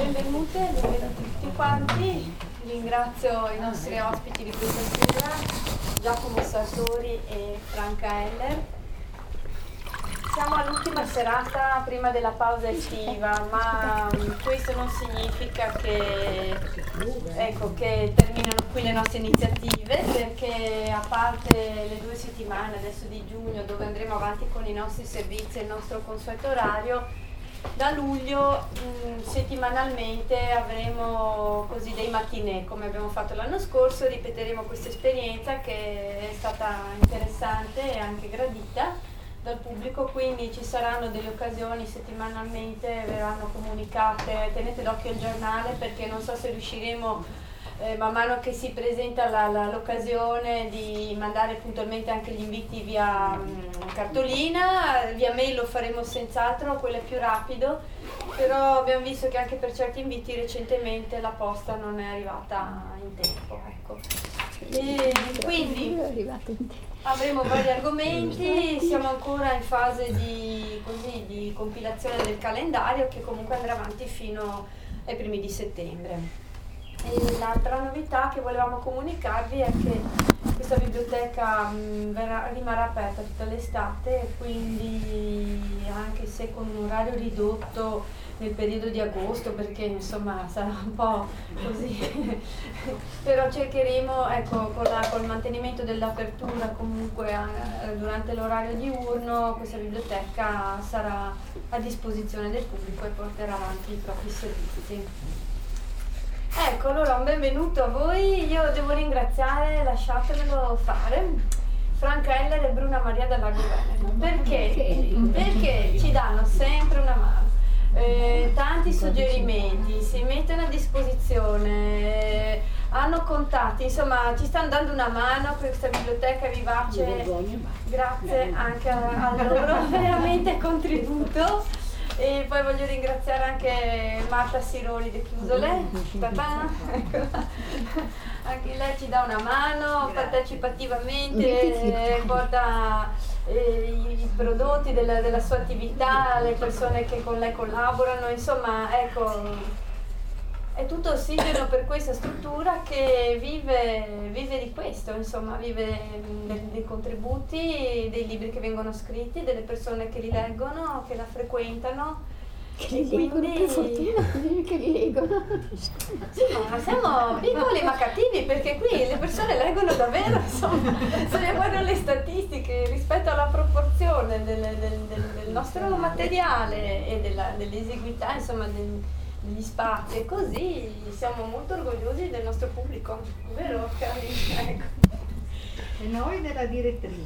benvenuti tutti quanti. Ringrazio i nostri ospiti di questa sera, Giacomo Sartori e Franca Heller. Siamo all'ultima serata prima della pausa estiva, ma questo non significa che terminano qui le nostre iniziative, perché a parte le 2 settimane adesso di giugno dove andremo avanti con i nostri servizi e il nostro consueto orario, da luglio settimanalmente avremo così dei matinè come abbiamo fatto l'anno scorso. Ripeteremo questa esperienza che è stata interessante e anche gradita dal pubblico, quindi ci saranno delle occasioni settimanalmente, verranno comunicate. Tenete d'occhio il giornale, perché non so se riusciremo man mano che si presenta l'occasione di mandare puntualmente anche gli inviti via cartolina. Via mail lo faremo senz'altro, quello è più rapido, però abbiamo visto che anche per certi inviti recentemente la posta non è arrivata in tempo, ecco. E quindi avremo vari argomenti, siamo ancora in fase di compilazione del calendario, che comunque andrà avanti fino ai primi di settembre. E l'altra novità che volevamo comunicarvi è che questa biblioteca rimarrà aperta tutta l'estate, e quindi anche se con un orario ridotto nel periodo di agosto, perché insomma sarà un po' così però cercheremo, ecco, col mantenimento dell'apertura comunque durante l'orario diurno, questa biblioteca sarà a disposizione del pubblico e porterà avanti i propri servizi. Ecco, allora un benvenuto a voi. Io devo ringraziare, lasciatemelo fare, Franca Heller e Bruna Maria della Governo. Perché ci danno sempre una mano, tanti suggerimenti, si mettono a disposizione, hanno contatti, insomma ci stanno dando una mano per questa biblioteca vivace. Grazie anche al loro veramente contributo. E poi voglio ringraziare anche Marta Sironi di Chiusole, anche lei ci dà una mano partecipativamente, porta i prodotti della sua attività, le persone che con lei collaborano, insomma ecco, è tutto ossigeno per questa struttura che vive di questo, insomma, vive dei contributi, dei libri che vengono scritti, delle persone che li leggono, che la frequentano. Che li leggono, per fortuna che li leggono. Sì, ma siamo piccoli ma cattivi, perché qui le persone leggono davvero, insomma, se ne guardano le statistiche rispetto alla proporzione del nostro materiale e dell'esiguità, insomma, degli spazi, e così siamo molto orgogliosi del nostro pubblico, vero cari? Ecco. E noi della direttrice.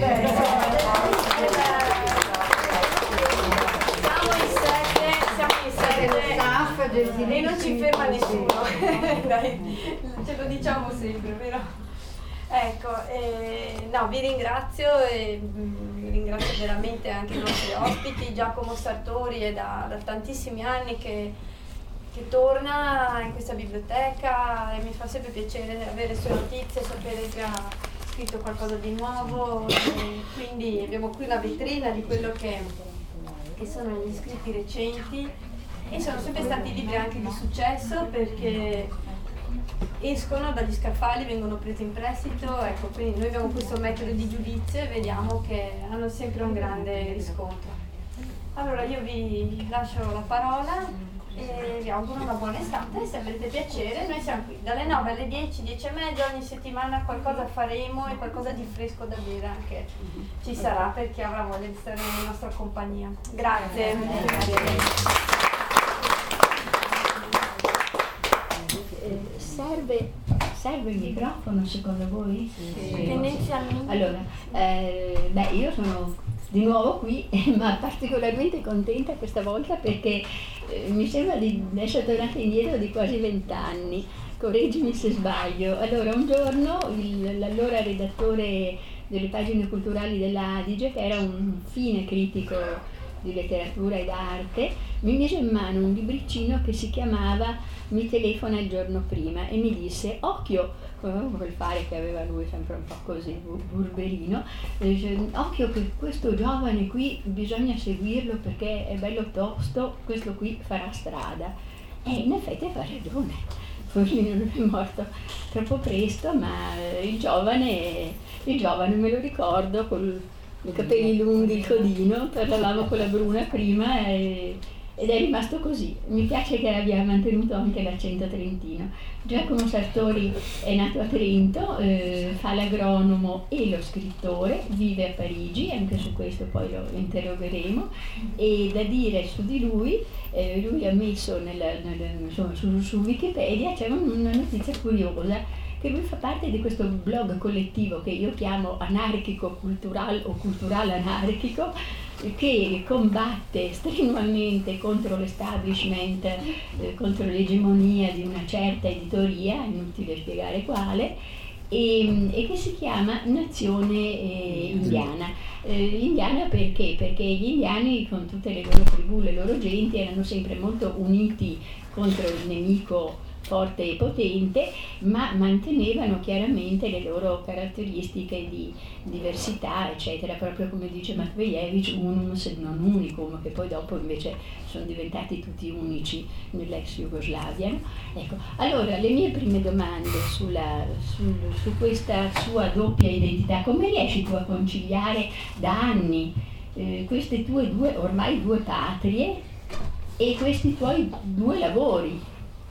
Siamo in sette e non ci ferma nessuno. Dai, ce lo diciamo sempre, vero? Ecco, no, vi ringrazio e ringrazio veramente anche i nostri ospiti. Giacomo Sartori è da tantissimi anni che torna in questa biblioteca, e mi fa sempre piacere avere sue notizie, sapere che ha scritto qualcosa di nuovo, e quindi abbiamo qui una vetrina di quello che sono gli scritti recenti, e sono sempre stati libri anche di successo, perché escono dagli scaffali, vengono presi in prestito, ecco, quindi noi abbiamo questo metodo di giudizio e vediamo che hanno sempre un grande riscontro. Allora io vi lascio la parola e vi auguro una buona estate. Se avete piacere, noi siamo qui dalle 9 alle 10, 10 e mezza, ogni settimana qualcosa faremo, e qualcosa di fresco da bere anche ci sarà per chi avrà voglia di stare nella nostra compagnia. Grazie. Serve il microfono secondo voi? Sì. Tendenzialmente. Allora, io sono di nuovo qui, ma particolarmente contenta questa volta perché mi sembra di essere tornata indietro di quasi 20 anni. Correggimi se sbaglio. Allora, un giorno l'allora redattore delle pagine culturali dell'Adige, che era un fine critico di letteratura ed arte, mi mise in mano un libricino che si chiamava Mi telefona il giorno prima e mi disse: occhio, quel fare che aveva lui sempre un po' così burberino, occhio che questo giovane qui bisogna seguirlo perché è bello tosto, questo qui farà strada. E in effetti aveva ragione, Forlino è morto troppo presto, ma il giovane me lo ricordo con i capelli lunghi, il codino, parlavamo con la Bruna prima ed è rimasto così. Mi piace che abbia mantenuto anche l'accento trentino. Giacomo Sartori è nato a Trento, fa l'agronomo e lo scrittore, vive a Parigi, anche su questo poi lo interrogheremo, e da dire su di lui ha messo insomma, su Wikipedia c'è una notizia curiosa, che lui fa parte di questo blog collettivo che io chiamo anarchico cultural o cultural anarchico, che combatte strenuamente contro l'establishment, contro l'egemonia di una certa editoria, inutile spiegare quale, e che si chiama Nazione Indiana. Indiana perché? Perché gli indiani, con tutte le loro tribù, le loro genti, erano sempre molto uniti contro il nemico forte e potente, ma mantenevano chiaramente le loro caratteristiche di diversità, eccetera, proprio come dice Matvejevich, unum sed non unicum, che poi dopo invece sono diventati tutti unici nell'ex Jugoslavia. No? Ecco, allora le mie prime domande su questa sua doppia identità: come riesci tu a conciliare da anni queste tue ormai due patrie e questi tuoi due lavori?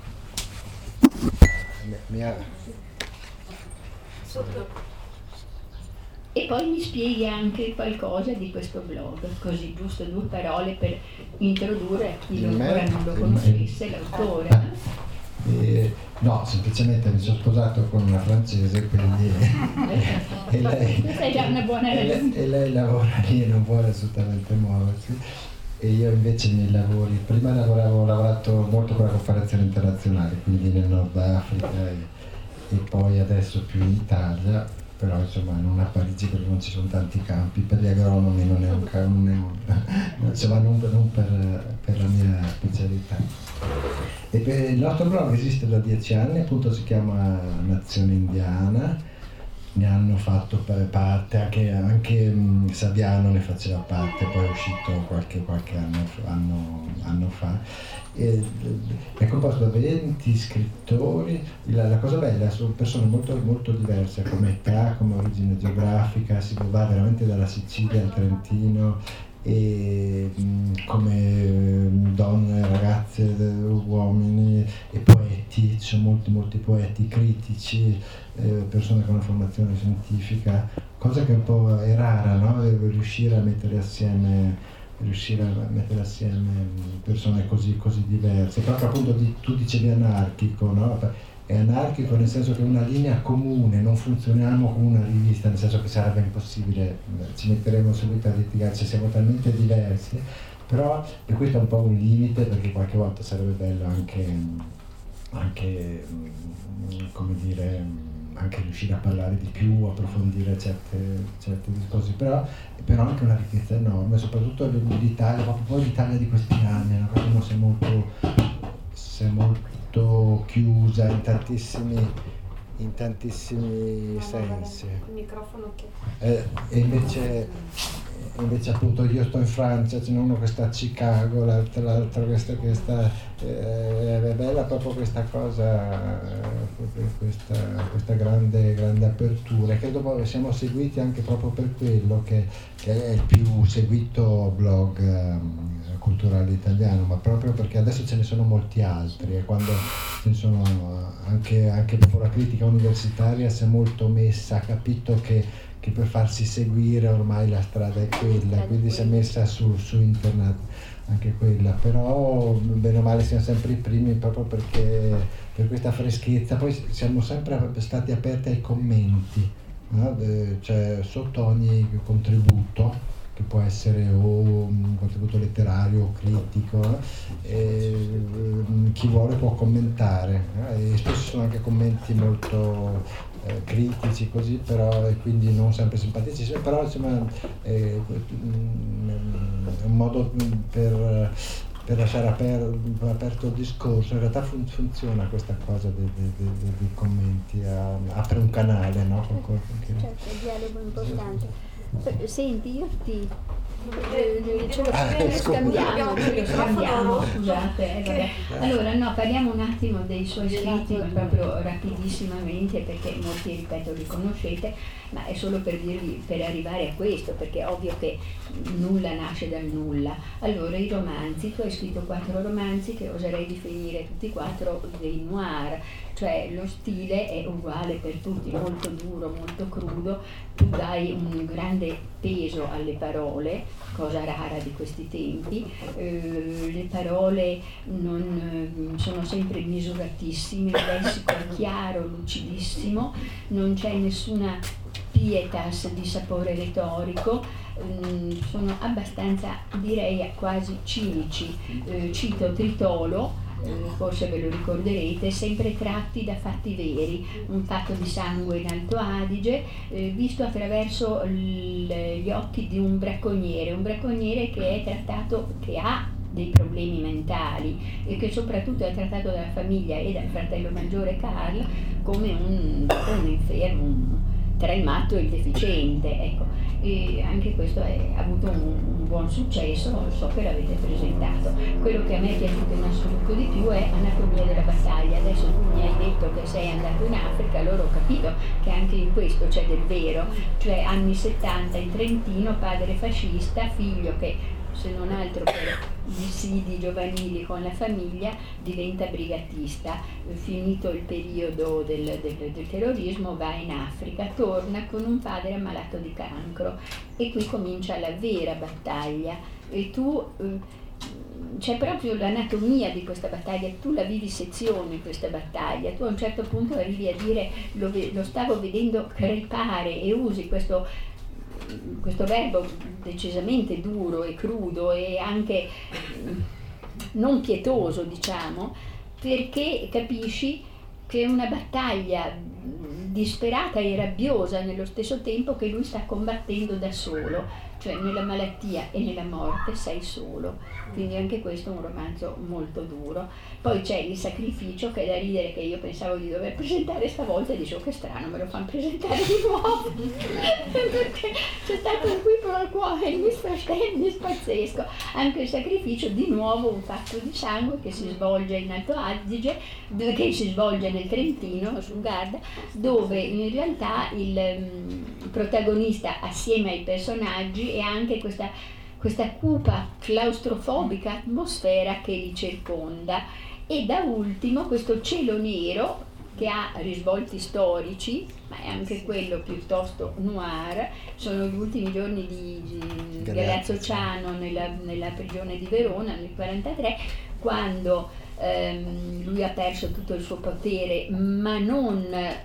E poi mi spieghi anche qualcosa di questo blog, così giusto 2 parole per introdurre a chi ancora non lo conoscesse l'autore. No, semplicemente mi sono sposato con una francese, quindi e lei, questa è già una buona ragione. E lei lavora lì e non vuole assolutamente muoversi. E io invece i miei lavori, prima ho lavorato molto con la cooperazione internazionale, quindi nel Nord Africa e poi adesso più in Italia, però insomma non a Parigi perché non ci sono tanti campi, per gli agronomi non è un insomma non per la mia specialità. E il nostro blog esiste da 10 anni, appunto si chiama Nazione Indiana. Ne hanno fatto parte, anche Saviano ne faceva parte, poi è uscito qualche anno fa. È composto da 20 scrittori. La cosa bella, sono persone molto, molto diverse come età, come origine geografica, si va veramente dalla Sicilia al Trentino, e come donne, ragazze, uomini e poeti, ci sono molti poeti, critici, persone con una formazione scientifica, cosa che un po' è rara, no? riuscire a mettere assieme persone così diverse. Proprio appunto tu dicevi anarchico, no? È anarchico nel senso che è una linea comune, non funzioniamo come una rivista, nel senso che sarebbe impossibile, ci metteremo subito a litigare, siamo talmente diversi, però e questo è un po' un limite, perché qualche volta sarebbe bello anche come dire, anche riuscire a parlare di più, approfondire certe discorsi, però anche una ricchezza enorme, soprattutto l'Italia, proprio poi l'Italia di questi anni, no? Uno si è molto chiusa in tantissimi sensi. Il microfono che... E invece appunto io sto in Francia, ce n'è uno che sta a Chicago, l'altro che sta è bella proprio questa cosa, questa grande apertura, e credo poi siamo seguiti anche proprio per quello che è il più seguito blog culturale italiano, ma proprio perché adesso ce ne sono molti altri, e quando ce ne sono anche dopo la critica universitaria si è molto messa, ha capito che per farsi seguire ormai la strada è quella, quindi si è messa su internet anche quella, però bene o male siamo sempre i primi proprio perché per questa freschezza. Poi siamo sempre stati aperti ai commenti, no? Cioè sotto ogni contributo, che può essere o un contributo letterario o critico, chi vuole può commentare, e spesso sono anche commenti molto critici così, però, e quindi non sempre simpatici, però insomma è un modo per lasciare aperto il discorso. In realtà funziona questa cosa dei commenti, apre un canale, no? Certo, il dialogo è importante. Senti, io ti ce lo scambiamo, scusate. Vabbè. Allora no, parliamo un attimo dei suoi scritti proprio rapidissimamente, perché molti, ripeto, li conoscete, ma è solo per dirvi, per arrivare a questo, perché è ovvio che nulla nasce dal nulla. Allora, i romanzi, tu hai scritto 4 romanzi che oserei definire tutti 4 dei noir, cioè lo stile è uguale per tutti, molto duro, molto crudo, tu dai un grande peso alle parole, cosa rara di questi tempi, le parole non sono sempre misuratissime, il lessico è chiaro, lucidissimo, non c'è nessuna pietas di sapore retorico, sono abbastanza, direi, quasi cinici. Cito Tritolo, forse ve lo ricorderete, sempre tratti da fatti veri, un fatto di sangue in Alto Adige, visto attraverso gli occhi di un bracconiere che è trattato, che ha dei problemi mentali e che soprattutto è trattato dalla famiglia e dal fratello maggiore Carl come un infermo, tra il matto e il deficiente, ecco. E anche questo ha avuto un buon successo, so che l'avete presentato. Quello che a me è piaciuto in assoluto di più è Anatomia della battaglia. Adesso tu mi hai detto che sei andato in Africa, allora ho capito che anche in questo c'è del vero, cioè anni 70 in Trentino, padre fascista, figlio che se non altro per dissidi giovanili con la famiglia diventa brigatista, finito il periodo del terrorismo va in Africa, torna con un padre ammalato di cancro e qui comincia la vera battaglia e tu c'è proprio l'anatomia di questa battaglia, tu la vivisezioni questa battaglia, tu a un certo punto arrivi a dire lo stavo vedendo crepare e usi questo verbo decisamente duro e crudo e anche non pietoso, diciamo, perché capisci che è una battaglia disperata e rabbiosa nello stesso tempo che lui sta combattendo da solo, cioè nella malattia e nella morte sei solo, quindi anche questo è un romanzo molto duro. Poi c'è Il sacrificio, che è da ridere, che io pensavo di dover presentare stavolta e dicevo che strano, me lo fanno presentare di nuovo perché c'è stato un qui pro quo e il misunderstanding pazzesco. Anche Il sacrificio, di nuovo un fatto di sangue che si svolge in Alto Adige, che si svolge nel Trentino, sul Garda, dove in realtà il protagonista assieme ai personaggi e anche questa cupa claustrofobica atmosfera che li circonda, e da ultimo questo cielo nero che ha risvolti storici, ma è anche quello piuttosto noir. Sono gli ultimi giorni di Galeazzo Ciano nella prigione di Verona nel 1943, quando lui ha perso tutto il suo potere, ma non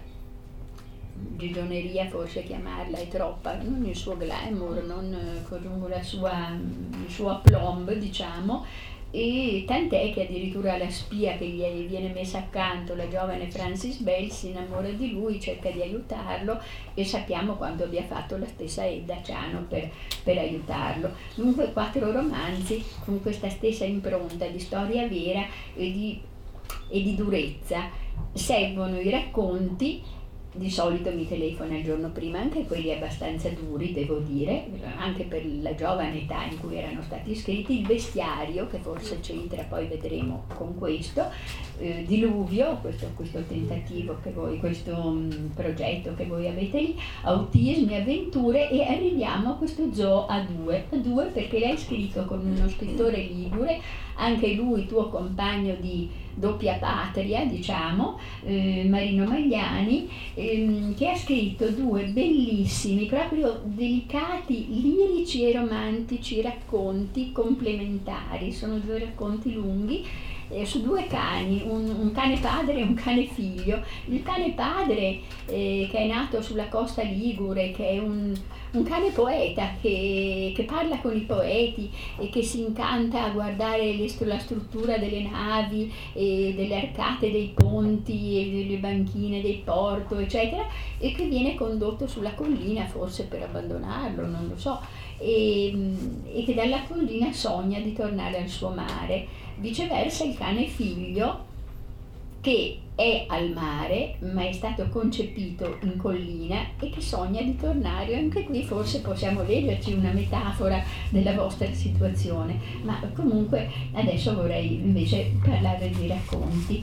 gigioneria, forse chiamarla è troppa, non il suo glamour, non il suo aplomb, diciamo, e tant'è che addirittura la spia che gli viene messa accanto, la giovane Frances Bell, si innamora di lui, cerca di aiutarlo e sappiamo quanto abbia fatto la stessa Edda Ciano per aiutarlo. Dunque 4 romanzi con questa stessa impronta di storia vera e di durezza. Seguono i racconti. Di solito mi telefona il giorno prima, anche quelli abbastanza duri, devo dire, anche per la giovane età in cui erano stati scritti. Il bestiario, che forse c'entra, poi vedremo con questo, Diluvio, questo tentativo che voi, questo progetto che voi avete lì, Autismi, Avventure, e arriviamo a questo Zoo a due perché l'hai scritto con uno scrittore ligure, anche lui tuo compagno di doppia patria, diciamo, Marino Magliani, che ha scritto 2 bellissimi, proprio delicati, lirici e romantici racconti complementari. Sono 2 racconti lunghi su 2 cani, un cane padre e un cane figlio. Il cane padre che è nato sulla costa ligure, che è un cane poeta che parla con i poeti e che si incanta a guardare la struttura delle navi e delle arcate dei ponti e delle banchine del porto, eccetera, e che viene condotto sulla collina, forse per abbandonarlo, non lo so, e che dalla collina sogna di tornare al suo mare. Viceversa il cane figlio, che è al mare ma è stato concepito in collina e che sogna di tornare. Anche qui forse possiamo leggerci una metafora della vostra situazione, ma comunque adesso vorrei invece parlare di racconti.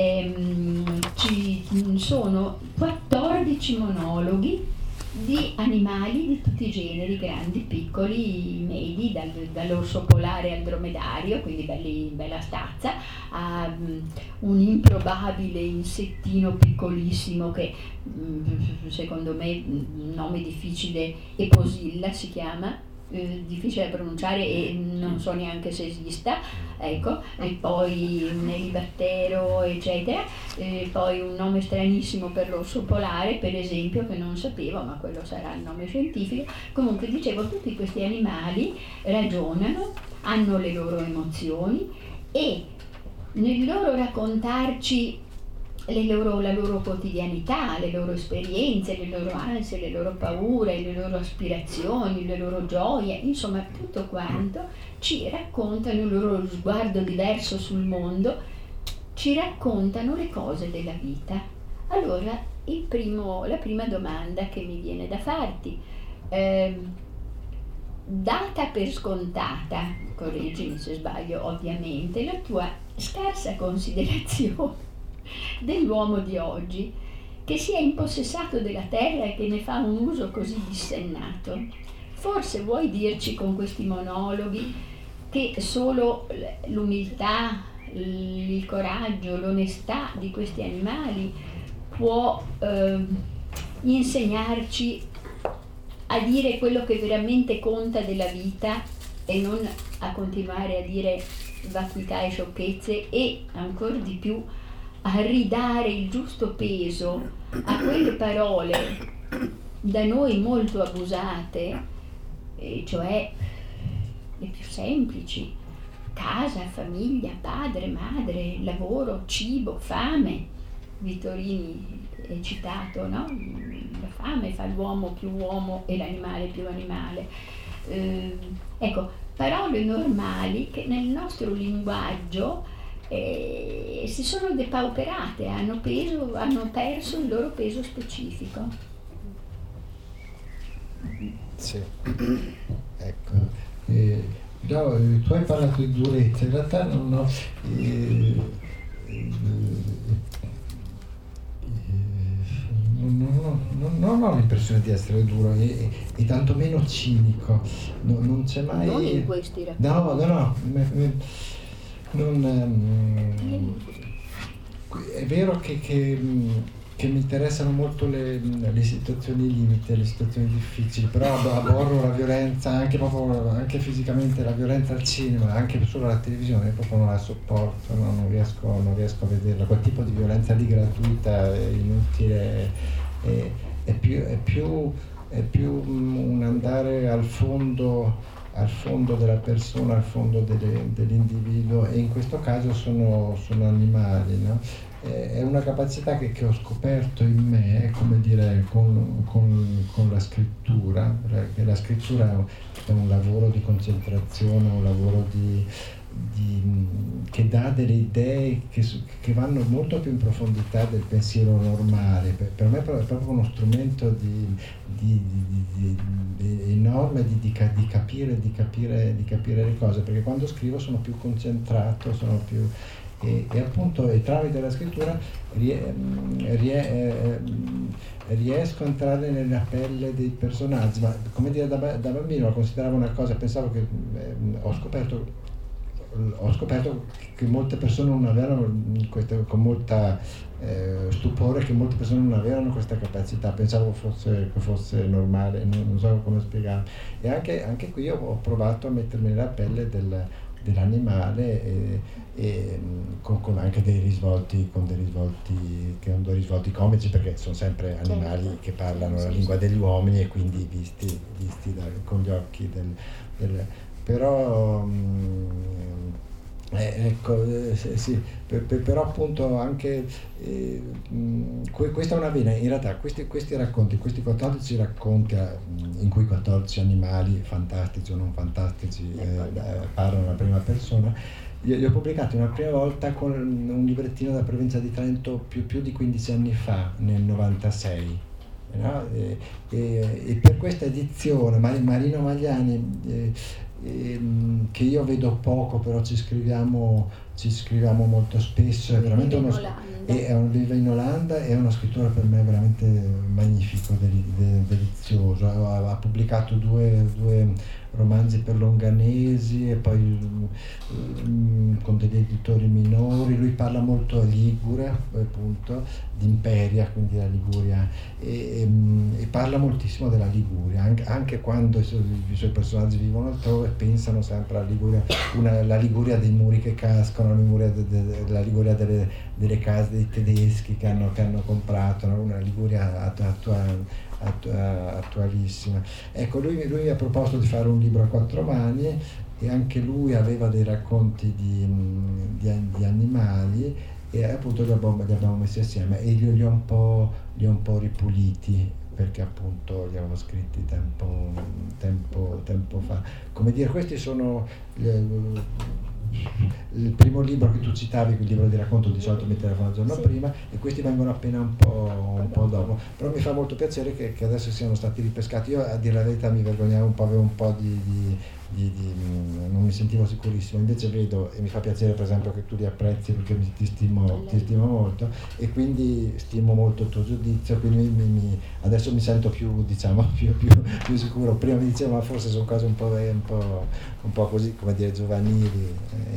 Ci sono 14 monologhi di animali di tutti i generi, grandi, piccoli, medi, dall'orso polare al dromedario, quindi bella stazza, a un improbabile insettino piccolissimo che secondo me un nome difficile, Eposilla si chiama, difficile da pronunciare e non so neanche se esista, ecco, e poi un elibattero eccetera, e poi un nome stranissimo per l'orso polare per esempio, che non sapevo, ma quello sarà il nome scientifico. Comunque dicevo, tutti questi animali ragionano, hanno le loro emozioni e nel loro raccontarci la loro quotidianità, le loro esperienze, le loro ansie, le loro paure, le loro aspirazioni, le loro gioie, insomma tutto quanto ci raccontano il loro sguardo diverso sul mondo, ci raccontano le cose della vita. Allora la prima domanda che mi viene da farti, data per scontata, correggimi se sbaglio ovviamente, la tua scarsa considerazione dell'uomo di oggi, che si è impossessato della terra e che ne fa un uso così dissennato. Forse vuoi dirci con questi monologhi che solo l'umiltà, il coraggio, l'onestà di questi animali può insegnarci a dire quello che veramente conta della vita e non a continuare a dire vacuità e sciocchezze, e ancora di più a ridare il giusto peso a quelle parole da noi molto abusate, cioè le più semplici: casa, famiglia, padre, madre, lavoro, cibo, fame. Vittorini è citato, no? La fame fa l'uomo più uomo e l'animale più animale. Ecco, parole normali che nel nostro linguaggio si sono depauperate, hanno perso il loro peso specifico. Sì, ecco. No, tu hai parlato di durezza, in realtà non ho non ho l'impressione di essere duro e tantomeno cinico, non c'è mai. Non in questi racconti. No. È vero che mi interessano molto le situazioni limite, le situazioni difficili, però aborro la violenza, anche fisicamente, la violenza al cinema, anche solo alla televisione, proprio non la sopporto, no? non riesco a vederla. Quel tipo di violenza lì gratuita, inutile, è più un andare al fondo della persona, al fondo dell'individuo, e in questo caso sono animali, no? È una capacità che ho scoperto in me, come dire, con la scrittura, perché la scrittura è un lavoro di concentrazione, un lavoro che dà delle idee che vanno molto più in profondità del pensiero normale. Per me è proprio uno strumento enorme di capire le cose, perché quando scrivo sono più concentrato, sono più e appunto tramite la scrittura riesco a entrare nella pelle dei personaggi, ma come dire, da bambino la consideravo una cosa, pensavo che ho scoperto che molte persone non avevano con molta stupore, che molte persone non avevano questa capacità, pensavo che fosse normale, non so come spiegare. E anche qui ho provato a mettermi nella pelle dell'animale con anche dei risvolti che non dei risvolti comici, perché sono sempre animali che parlano la lingua degli uomini e quindi visti con gli occhi però ecco, sì, però appunto anche questa è una vena, in realtà questi racconti, questi 14 racconti in cui 14 animali fantastici o non fantastici parlano alla prima persona, Io ho pubblicato una prima volta con un librettino della provincia di Trento più di 15 anni fa, nel 96. No? E per questa edizione Marino Magliani, che io vedo poco, però ci scriviamo molto spesso, è veramente vive in Olanda, è uno scrittore per me veramente magnifico, delizioso. Ha pubblicato due romanzi per Longanesi e poi con degli editori minori. Lui parla molto ligure, appunto, di Imperia, quindi la Liguria, e parla moltissimo della Liguria, anche quando i suoi personaggi vivono altrove, pensano sempre alla Liguria, la Liguria dei muri che cascano, la Liguria delle case dei tedeschi che hanno comprato, no? Una Liguria attualissima. Ecco, lui mi ha proposto di fare un libro a 4 mani, e anche lui aveva dei racconti di animali, e appunto li abbiamo messi assieme, e li ho un po' ripuliti, perché appunto li avevo scritti tempo fa. Come dire, questi sono il primo libro che tu citavi, il libro di racconto, di solito mi telefono il giorno prima, e questi vengono appena un po' dopo. Però mi fa molto piacere che adesso siano stati ripescati. Io, a dire la verità, mi vergognavo un po', avevo un po' non mi sentivo sicurissimo, invece vedo, e mi fa piacere per esempio che tu li apprezzi, perché ti stimo molto, e quindi stimo molto il tuo giudizio, quindi adesso mi sento più sicuro. Prima mi dicevo, ma forse sono cose un po' così, come dire, giovanili, e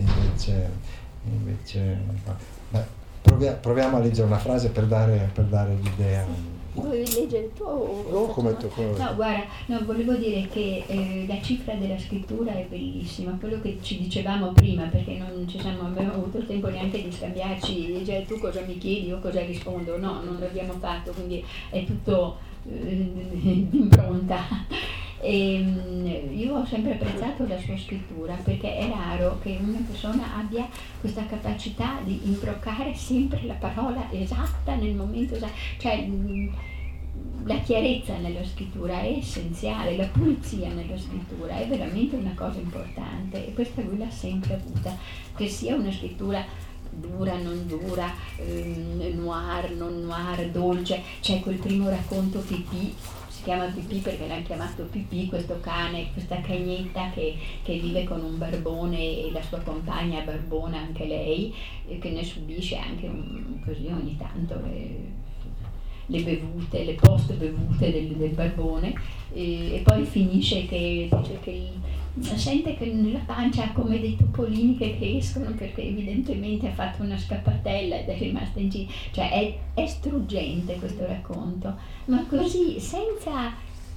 invece proviamo a leggere una frase per dare l'idea. Vuoi leggere tu o come tu? No, guarda, volevo dire che la cifra della scrittura è bellissima, quello che ci dicevamo prima, perché non abbiamo avuto il tempo neanche di scambiarci, cioè tu cosa mi chiedi, io cosa rispondo, no, non l'abbiamo fatto, quindi è tutto d'impronta. Io ho sempre apprezzato la sua scrittura, perché è raro che una persona abbia questa capacità di improccare sempre la parola esatta nel momento esatto, cioè la chiarezza nella scrittura è essenziale, la pulizia nella scrittura è veramente una cosa importante, e questa lui l'ha sempre avuta, che sia una scrittura dura, non dura, noir, non noir, dolce. C'è quel primo racconto Pipì, si chiama Pipì perché l'hanno chiamato Pipì, questo cane, questa cagnetta che vive con un barbone, e la sua compagna barbona anche lei, che ne subisce anche così ogni tanto le bevute, le post bevute del barbone, e poi finisce che dice che sente che nella pancia ha come dei topolini che escono, perché evidentemente ha fatto una scappatella ed è rimasta in giro. Cioè è struggente questo racconto, ma così senza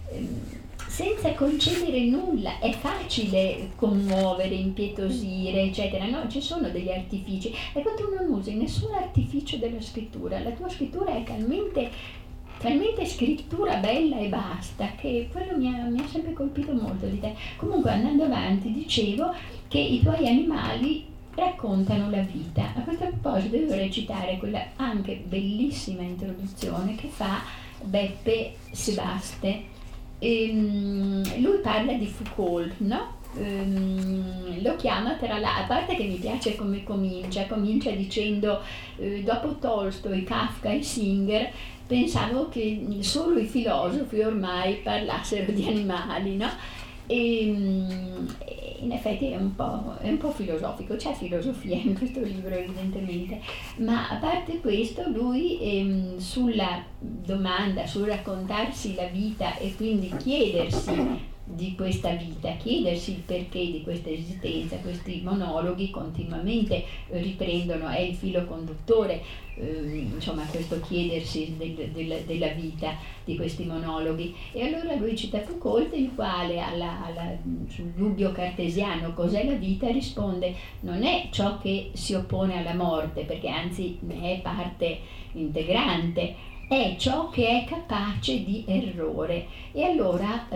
concedere nulla. È facile commuovere, impietosire, eccetera, no? Ci sono degli artifici, e quando tu non usi nessun artificio della scrittura, la tua scrittura è talmente scrittura bella e basta, che quello mi ha sempre colpito molto di te. Comunque, andando avanti, dicevo che i tuoi animali raccontano la vita. A questo proposito devo recitare quella anche bellissima introduzione che fa Beppe Sebaste. Lui parla di Foucault, no? Lo chiama, tra l'altro, a parte che mi piace come comincia dicendo dopo Tolstoi, Kafka e Singer pensavo che solo i filosofi ormai parlassero di animali, no? E in effetti è un po' filosofico, c'è filosofia in questo libro evidentemente, ma a parte questo lui sulla domanda, sul raccontarsi la vita e quindi chiedersi di questa vita, chiedersi il perché di questa esistenza, questi monologhi continuamente riprendono, è il filo conduttore, insomma, questo chiedersi della vita di questi monologhi. E allora lui cita Foucault, il quale sul dubbio cartesiano cos'è la vita risponde: non è ciò che si oppone alla morte, perché anzi ne è parte integrante, è ciò che è capace di errore. E allora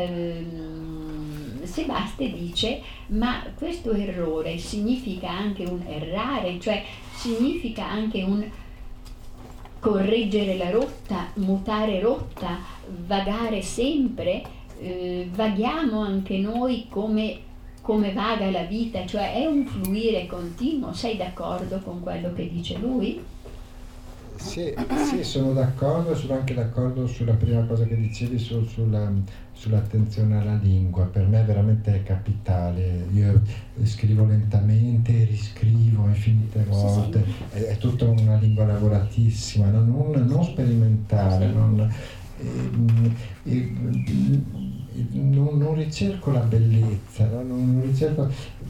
Sebaste dice: ma questo errore significa anche un errare, cioè significa anche un correggere la rotta, mutare rotta, vagare sempre, vaghiamo anche noi come come vaga la vita, cioè è un fluire continuo. Sei d'accordo con quello che dice lui? Sì, sono d'accordo, sono anche d'accordo sulla prima cosa che dicevi, sull'attenzione alla lingua. Per me è veramente capitale. Io scrivo lentamente, riscrivo infinite volte, è tutta una lingua lavoratissima, non sperimentale, non ricerco la bellezza, no? Non ricerco,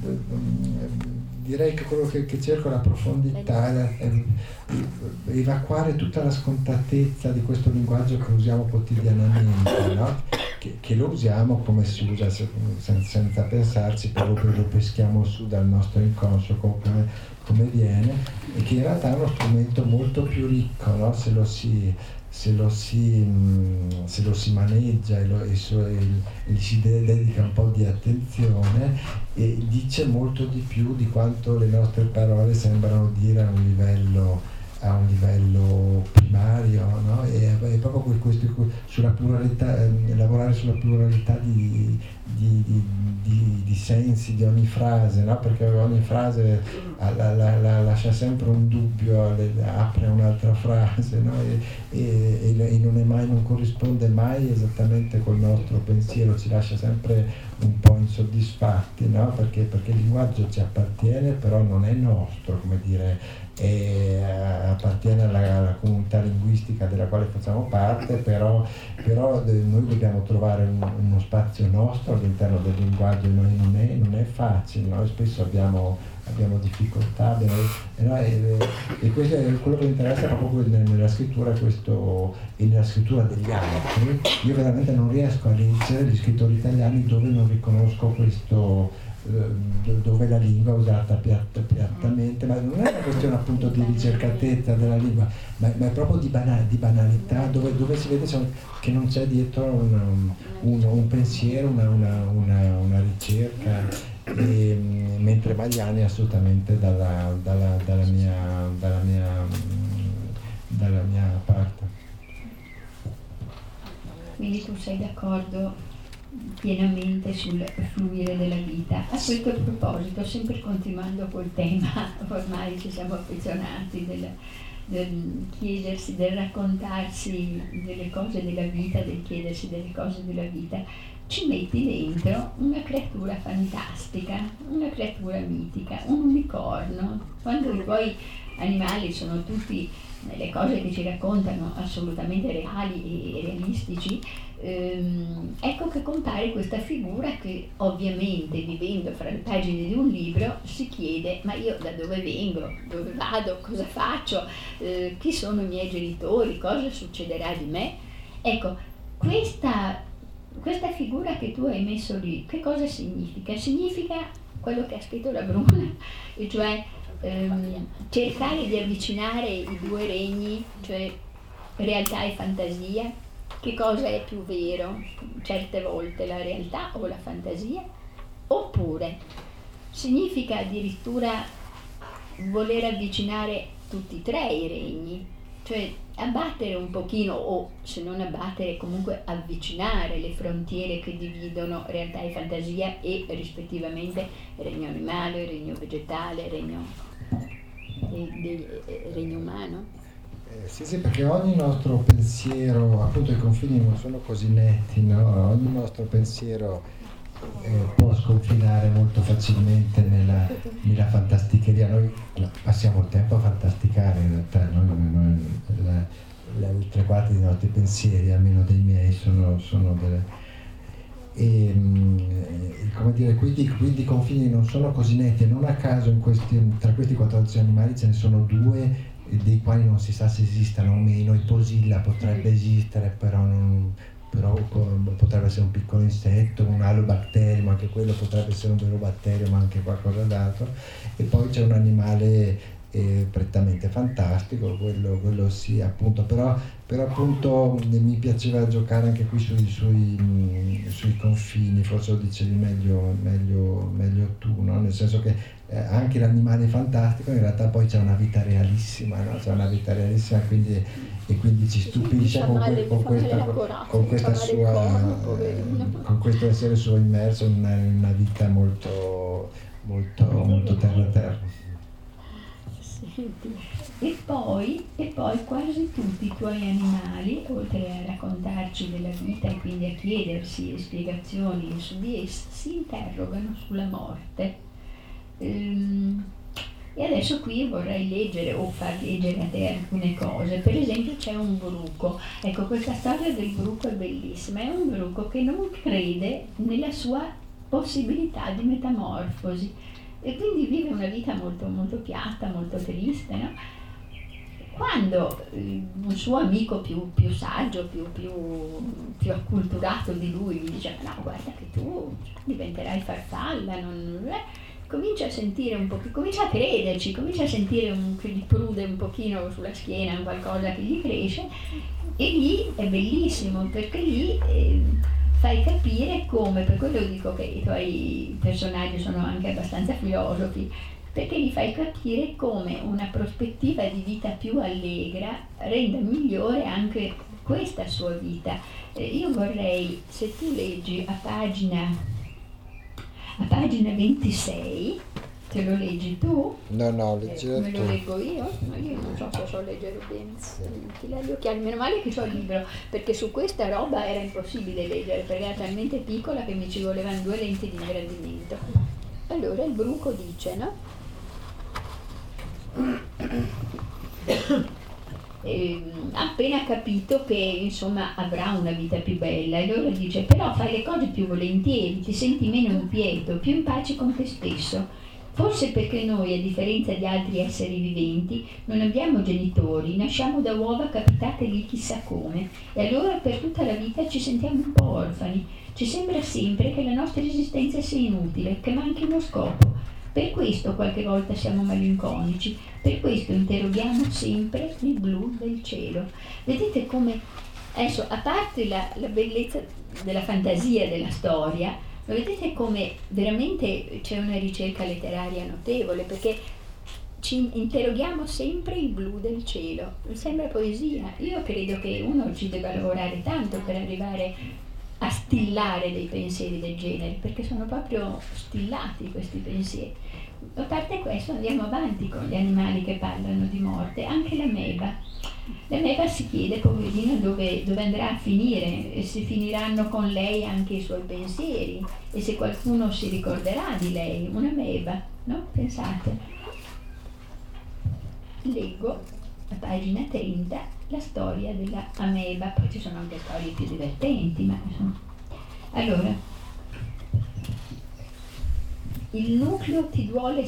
direi che quello che cerco è la profondità, evacuare tutta la scontatezza di questo linguaggio che usiamo quotidianamente, no? Che lo usiamo come si usa senza pensarci, proprio lo peschiamo su dal nostro inconscio come viene, e che in realtà è uno strumento molto più ricco, no? Se lo si maneggia e si dedica un po' di attenzione, e dice molto di più di quanto le nostre parole sembrano dire a un livello primario, no? E proprio questo, sulla pluralità, lavorare sulla pluralità di sensi di ogni frase, no? Perché ogni frase la lascia sempre un dubbio, apre un'altra frase, no? E non corrisponde mai esattamente col nostro pensiero, ci lascia sempre un po' insoddisfatti, no? Perché il linguaggio ci appartiene, però non è nostro, come dire, appartiene alla comunità linguistica della quale facciamo parte, però noi dobbiamo trovare uno spazio nostro all'interno del linguaggio, e non è facile, no? Spesso abbiamo difficoltà, e questo è quello che mi interessa proprio nella scrittura, e nella scrittura degli altri. Io veramente non riesco a leggere gli scrittori italiani dove non riconosco questo, dove la lingua è usata piattamente, ma non è una questione appunto di ricercatezza della lingua, ma è proprio di banalità, dove si vede che non c'è dietro un pensiero, una ricerca. Mentre Magliani è assolutamente dalla mia parte. Quindi tu sei d'accordo pienamente sul fluire della vita. A questo proposito, sempre continuando col tema, ormai ci siamo affezionati, del chiedersi, del raccontarsi delle cose della vita, del chiedersi delle cose della vita, ci metti dentro una creatura fantastica, una creatura mitica, un unicorno, quando i tuoi animali sono tutti le cose che ci raccontano assolutamente reali e realistici, ecco che compare questa figura che ovviamente, vivendo fra le pagine di un libro, si chiede: ma io da dove vengo, dove vado, cosa faccio, chi sono i miei genitori, cosa succederà di me? Ecco, questa figura che tu hai messo lì, che cosa significa? Significa quello che ha scritto la Bruna, e cioè cercare di avvicinare i due regni, cioè realtà e fantasia. Che cosa è più vero? Certe volte la realtà o la fantasia? Oppure significa addirittura voler avvicinare tutti e tre i regni, cioè abbattere un pochino, o se non abbattere comunque avvicinare le frontiere che dividono realtà e fantasia, e rispettivamente regno animale, regno vegetale, regno umano. Sì, perché ogni nostro pensiero, appunto i confini non sono così netti, no? Ogni nostro pensiero può sconfinare molto facilmente nella fantasticheria. Noi passiamo il tempo a fantasticare, in realtà, il 3/4 dei nostri pensieri, almeno dei miei, sono delle... come dire, quindi i confini non sono così netti, e non a caso tra questi 14 animali ce ne sono 2 dei quali non si sa se esistano o meno. Il posilla potrebbe esistere, però potrebbe essere un piccolo insetto, un alobatterio, ma anche quello potrebbe essere un vero batterio, ma anche qualcosa d'altro. E poi c'è un animale prettamente fantastico, quello sì, appunto, però appunto mi piaceva giocare anche qui sui confini, forse lo dicevi meglio tu, no? Nel senso che anche l'animale fantastico in realtà poi c'è una vita realissima, no? C'è una vita realissima, quindi ci stupisce con questo essere suo immerso in una vita molto terra. Senti. E poi quasi tutti i tuoi animali, oltre a raccontarci della vita e quindi a chiedersi spiegazioni su di essa, si interrogano sulla morte. E adesso qui vorrei leggere o far leggere a te alcune cose. Per esempio c'è un bruco. Ecco, questa storia del bruco è bellissima. È un bruco che non crede nella sua possibilità di metamorfosi e quindi vive una vita molto, molto piatta, molto triste, no? Quando un suo amico più saggio, più acculturato di lui gli dice: no, guarda che tu diventerai farfalla, comincia a sentire un po', comincia a crederci, comincia a sentire che gli prude un pochino sulla schiena, qualcosa che gli cresce, e lì è bellissimo, perché lì fai capire come, per quello dico che i tuoi personaggi sono anche abbastanza filosofi, perché gli fai capire come una prospettiva di vita più allegra renda migliore anche questa sua vita. Io vorrei, se tu leggi a pagina 26, te lo leggi tu? No, leggilo tu. Me lo leggo io? No, io non so se so leggere bene. Ti dai gli occhiali, meno male che ho il libro, perché su questa roba era impossibile leggere, perché era talmente piccola che mi ci volevano 2 lenti di ingrandimento. Allora il bruco dice, no? Ha appena capito che insomma avrà una vita più bella, e allora dice: però fai le cose più volentieri, ti senti meno inquieto, più in pace con te stesso. Forse perché noi, a differenza di altri esseri viventi, non abbiamo genitori, nasciamo da uova capitate lì chissà come, e allora per tutta la vita ci sentiamo un po' orfani. Ci sembra sempre che la nostra esistenza sia inutile, che manchi uno scopo. Per questo qualche volta siamo malinconici, per questo interroghiamo sempre il blu del cielo. Vedete come, adesso, a parte la bellezza della fantasia della storia, vedete come veramente c'è una ricerca letteraria notevole, perché ci interroghiamo sempre il blu del cielo. Sembra poesia. Io credo che uno ci debba lavorare tanto per arrivare a stillare dei pensieri del genere, perché sono proprio stillati questi pensieri. A parte questo, andiamo avanti con gli animali che parlano di morte. Anche l'ameba si chiede, poverina, dove andrà a finire, e se finiranno con lei anche i suoi pensieri, e se qualcuno si ricorderà di lei. Un'ameba, no? Pensate. Leggo a pagina 30 la storia della ameba, poi ci sono anche storie più divertenti, ma insomma. Allora, il nucleo ti duole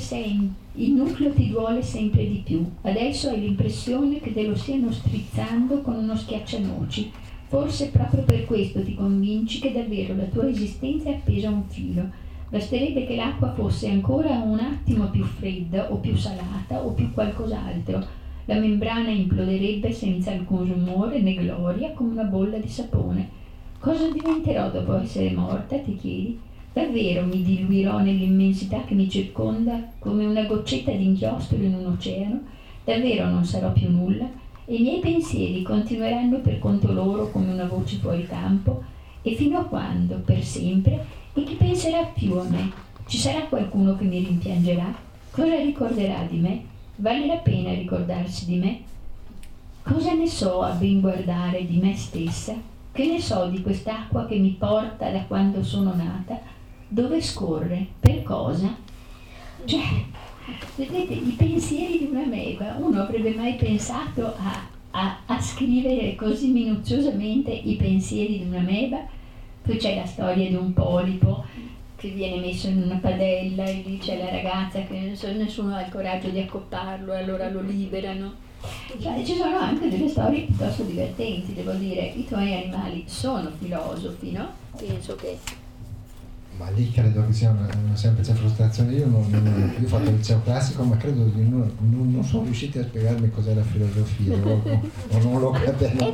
sempre di più. Adesso hai l'impressione che te lo stiano strizzando con uno schiaccianoci. Forse proprio per questo ti convinci che davvero la tua esistenza è appesa a un filo. Basterebbe che l'acqua fosse ancora un attimo più fredda o più salata o più qualcos'altro. La membrana imploderebbe senza alcun rumore né gloria, come una bolla di sapone. Cosa diventerò dopo essere morta, ti chiedi? Davvero mi diluirò nell'immensità che mi circonda come una goccetta di inchiostro in un oceano? Davvero non sarò più nulla? E i miei pensieri continueranno per conto loro come una voce fuori campo? E fino a quando? Per sempre? E chi penserà più a me? Ci sarà qualcuno che mi rimpiangerà? Cosa ricorderà di me? Vale la pena ricordarsi di me? Cosa ne so a ben guardare di me stessa? Che ne so di quest'acqua che mi porta da quando sono nata? Dove scorre? Per cosa? Cioè, vedete, i pensieri di un'ameba. Uno avrebbe mai pensato a scrivere così minuziosamente i pensieri di un'ameba? Poi c'è la storia di un polipo che viene messo in una padella, e lì c'è la ragazza che nessuno ha il coraggio di accopparlo, e allora lo liberano. Cioè, ci sono anche delle storie piuttosto divertenti, devo dire. I tuoi animali sono filosofi, no? Penso che... Ma lì credo che sia una semplice frustrazione. Io ho fatto il liceo classico, ma credo che non sono riusciti a spiegarmi cos'è la filosofia, o non l'ho capito.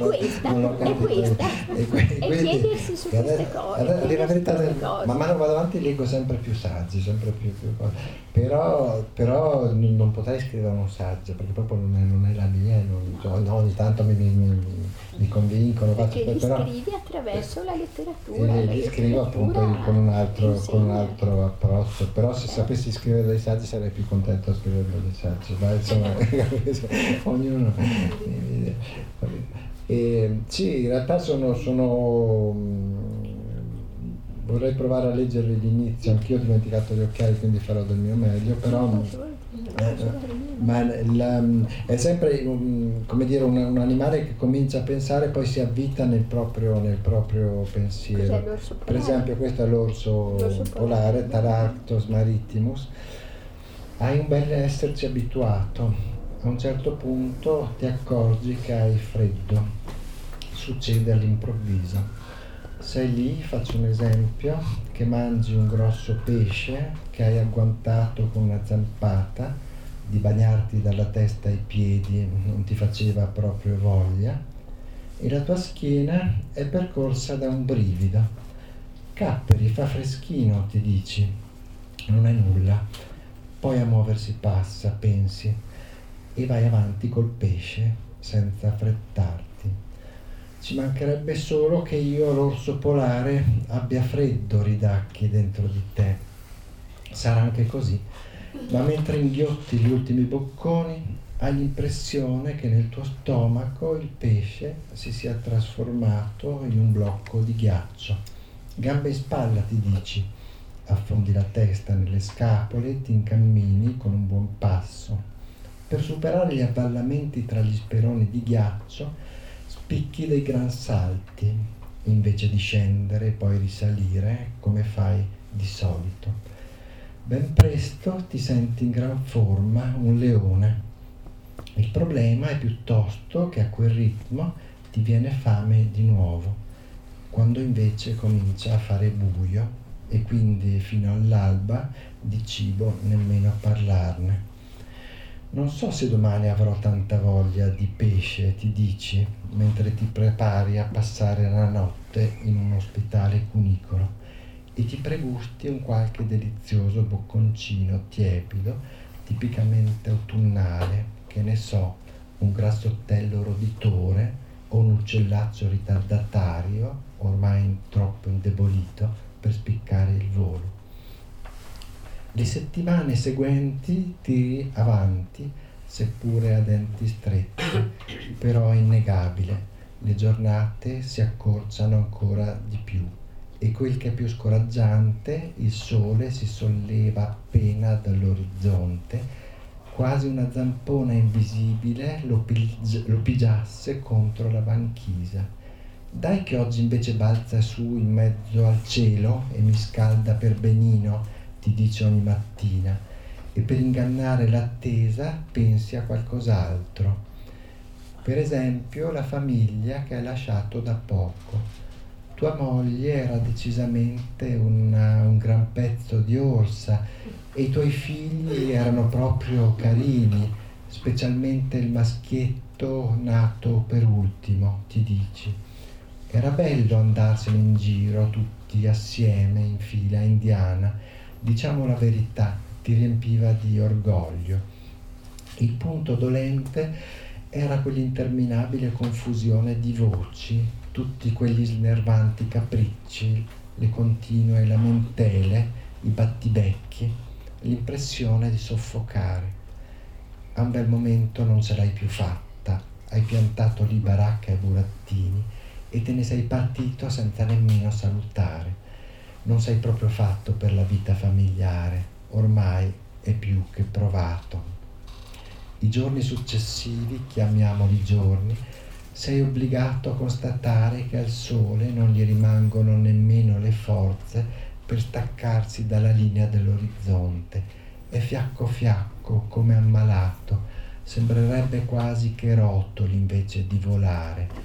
E chiedersi su queste cose. A dire la verità, man mano vado avanti leggo sempre più saggi, sempre più cose. Però non potrei scrivere un saggio, perché proprio non è la mia, ogni tanto mi convincono. Perché li scrivi attraverso la letteratura. Li scrivo appunto con un altro approccio, però se sapessi scrivere dei saggi sarei più contento a scrivere dei saggi, ma insomma ognuno. Sì, in realtà vorrei provare a leggere l'inizio, anch'io ho dimenticato gli occhiali, quindi farò del mio meglio, però è sempre come dire un animale che comincia a pensare e poi si avvita nel proprio pensiero. Per esempio questo è l'orso polare, Tharactos marittimus. Hai un bel esserci abituato, a un certo punto ti accorgi che hai freddo, succede all'improvviso. Sei lì, faccio un esempio, che mangi un grosso pesce che hai agguantato con una zampata, di bagnarti dalla testa ai piedi non ti faceva proprio voglia, e la tua schiena è percorsa da un brivido. Capperi, fa freschino, ti dici, non è nulla. Poi a muoversi passa, pensi, e vai avanti col pesce senza affrettarti. Ci mancherebbe solo che io, l'orso polare, abbia freddo, ridacchi dentro di te. Sarà anche così, ma mentre inghiotti gli ultimi bocconi hai l'impressione che nel tuo stomaco il pesce si sia trasformato in un blocco di ghiaccio. Gambe in spalla, ti dici, affondi la testa nelle scapole e ti incammini con un buon passo. Per superare gli avvallamenti tra gli speroni di ghiaccio spicchi dei gran salti, invece di scendere e poi risalire come fai di solito. Ben presto ti senti in gran forma, un leone. Il problema è piuttosto che a quel ritmo ti viene fame di nuovo, quando invece comincia a fare buio e quindi fino all'alba di cibo nemmeno a parlarne. Non so se domani avrò tanta voglia di pesce, ti dici, mentre ti prepari a passare la notte in un ospitale cunicolo e ti pregusti un qualche delizioso bocconcino tiepido, tipicamente autunnale, che ne so, un grassottello roditore o un uccellaccio ritardatario, ormai troppo indebolito per spiccare il volo. Le settimane seguenti tiri avanti, seppure a denti stretti, però è innegabile, le giornate si accorciano ancora di più e quel che è più scoraggiante, il sole si solleva appena dall'orizzonte, quasi una zampona invisibile lo pigiasse contro la banchisa. Dai che oggi invece balza su in mezzo al cielo e mi scalda per benino, ti dice ogni mattina, e per ingannare l'attesa pensi a qualcos'altro. Per esempio la famiglia che hai lasciato da poco. Tua moglie era decisamente un gran pezzo di orsa e i tuoi figli erano proprio carini, specialmente il maschietto nato per ultimo, ti dici. Era bello andarsene in giro tutti assieme in fila indiana. Diciamo la verità, ti riempiva di orgoglio. Il punto dolente era quell'interminabile confusione di voci, tutti quegli snervanti capricci, le continue lamentele, i battibecchi, l'impressione di soffocare. A un bel momento non ce l'hai più fatta, hai piantato lì baracca e burattini e te ne sei partito senza nemmeno salutare. Non sei proprio fatto per la vita familiare, ormai è più che provato. I giorni successivi, chiamiamoli giorni, sei obbligato a constatare che al sole non gli rimangono nemmeno le forze per staccarsi dalla linea dell'orizzonte. È fiacco fiacco, come ammalato, sembrerebbe quasi che rotoli invece di volare.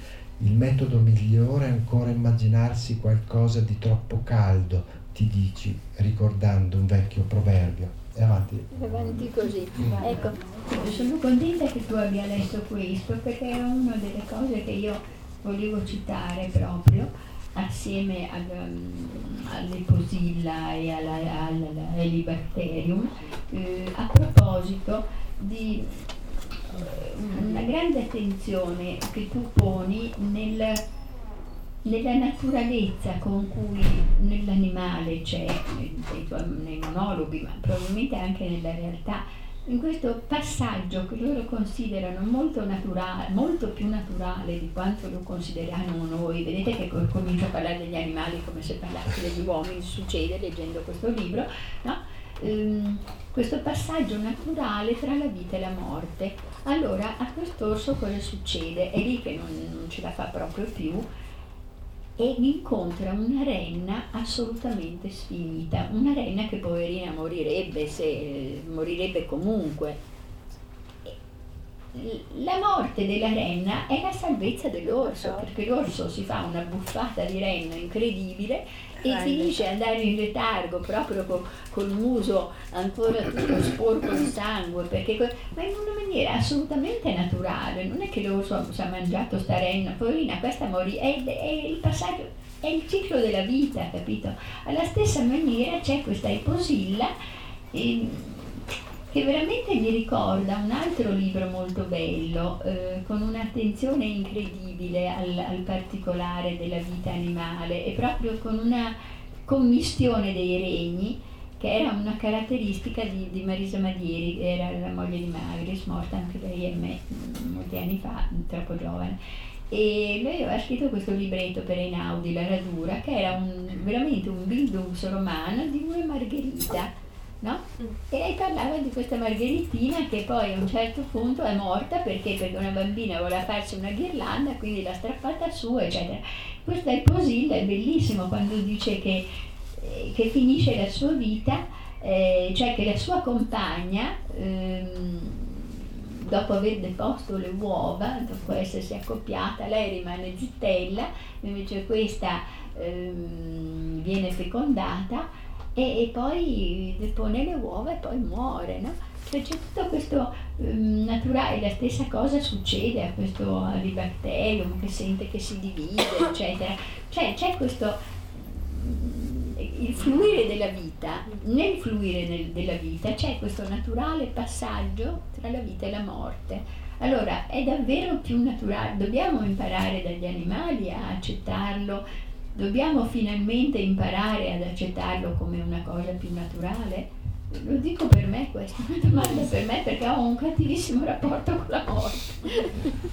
il metodo migliore è ancora immaginarsi qualcosa di troppo caldo, ti dici, ricordando un vecchio proverbio. E avanti. Avanti così. Ecco, sono contenta che tu abbia letto questo, perché è una delle cose che io volevo citare proprio assieme alle Posilla e al Liberterium, a proposito di una grande attenzione che tu poni nella naturalezza con cui nell'animale c'è, nei monologhi, ma probabilmente anche nella realtà, in questo passaggio che loro considerano molto naturale, molto più naturale di quanto lo consideriamo noi. Vedete che comincio a parlare degli animali come se parlassi degli uomini, succede leggendo questo libro, no? Questo passaggio naturale tra la vita e la morte. Allora a quest'orso cosa succede? È lì che non ce la fa proprio più e incontra una renna assolutamente sfinita, una renna che poverina morirebbe comunque. La morte della renna è la salvezza dell'orso, perché l'orso si fa una buffata di renna incredibile e finisce ad andare in letargo proprio col muso ancora tutto sporco di sangue, ma in una maniera assolutamente naturale. Non è che l'orso si è mangiato sta renna, poverina, questa morì, è il passaggio, è il ciclo della vita, capito? Alla stessa maniera c'è questa Posilla che veramente mi ricorda un altro libro molto bello, con un'attenzione incredibile al particolare della vita animale e proprio con una commistione dei regni, che era una caratteristica di Marisa Madieri, era la moglie di Magris, morta anche lei molti anni fa, troppo giovane. E lei aveva scritto questo libretto per Einaudi, La radura, che era veramente un Bildungsroman di una Margherita, no? E lei parlava di questa Margheritina che poi a un certo punto è morta perché una bambina voleva farsi una ghirlanda, quindi l'ha strappata su, eccetera. Questo è Posilla, è bellissimo quando dice che finisce la sua vita, cioè che la sua compagna, dopo aver deposto le uova, dopo essersi accoppiata, lei rimane zittella, invece questa viene fecondata e poi depone le uova e poi muore, no? Cioè c'è tutto questo naturale. La stessa cosa succede a questo Liberterium che sente che si divide, eccetera. Cioè c'è questo il fluire della vita. Nel fluire della vita c'è questo naturale passaggio tra la vita e la morte. Allora è davvero più naturale, dobbiamo imparare dagli animali a accettarlo. Dobbiamo finalmente imparare ad accettarlo come una cosa più naturale? Lo dico per me, questa è una domanda per me, perché ho un cattivissimo rapporto con la morte.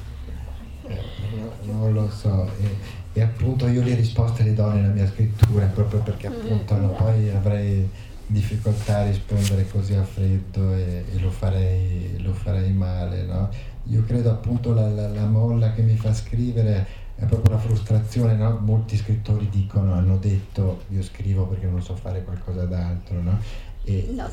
Non lo so, e appunto io le risposte le do nella mia scrittura, proprio perché appunto poi avrei difficoltà a rispondere così a freddo e lo farei male, no? Io credo appunto la molla che mi fa scrivere è proprio la frustrazione, no? Molti scrittori hanno detto io scrivo perché non so fare qualcosa d'altro, no? Io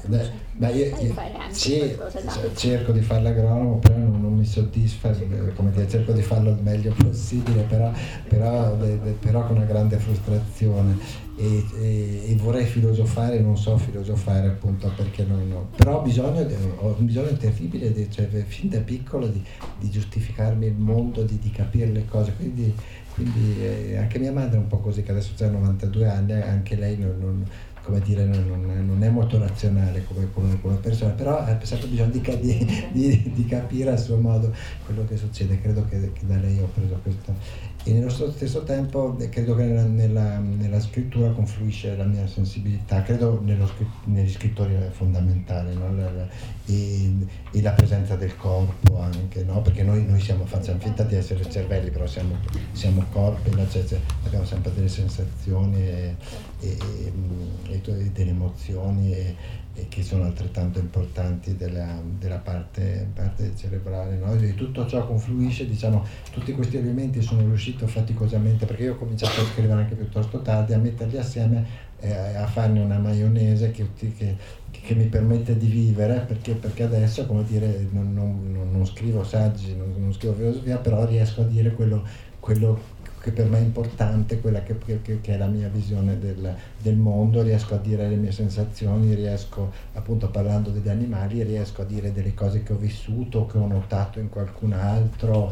cerco di fare l'agronomo, però non mi soddisfa, come dire, cerco di farlo il meglio possibile, però con una grande frustrazione e vorrei filosofare, non so filosofare appunto perché però ho un bisogno terribile, cioè, fin da piccolo di giustificarmi il mondo, di capire le cose, quindi anche mia madre è un po' così, che adesso ha 92 anni, anche lei non è molto razionale come persona, però ha sempre bisogno di capire a suo modo quello che succede. Credo che da lei ho preso questo, e nello stesso tempo credo che nella scrittura confluisce la mia sensibilità, credo negli scrittori è fondamentale, no? E la presenza del corpo anche, no? Perché noi facciamo finta di essere cervelli, però siamo corpi, no? Cioè, abbiamo sempre delle sensazioni e delle emozioni e che sono altrettanto importanti della parte cerebrale, no? E tutto ciò confluisce, diciamo, tutti questi elementi sono riuscito faticosamente, perché io ho cominciato a scrivere anche piuttosto tardi, a metterli assieme, a farne una maionese che mi permette di vivere, perché adesso, come dire, non scrivo saggi, non scrivo filosofia, però riesco a dire quello quello che per me è importante, quella che è la mia visione del mondo, riesco a dire le mie sensazioni, riesco, appunto parlando degli animali, riesco a dire delle cose che ho vissuto, che ho notato in qualcun altro,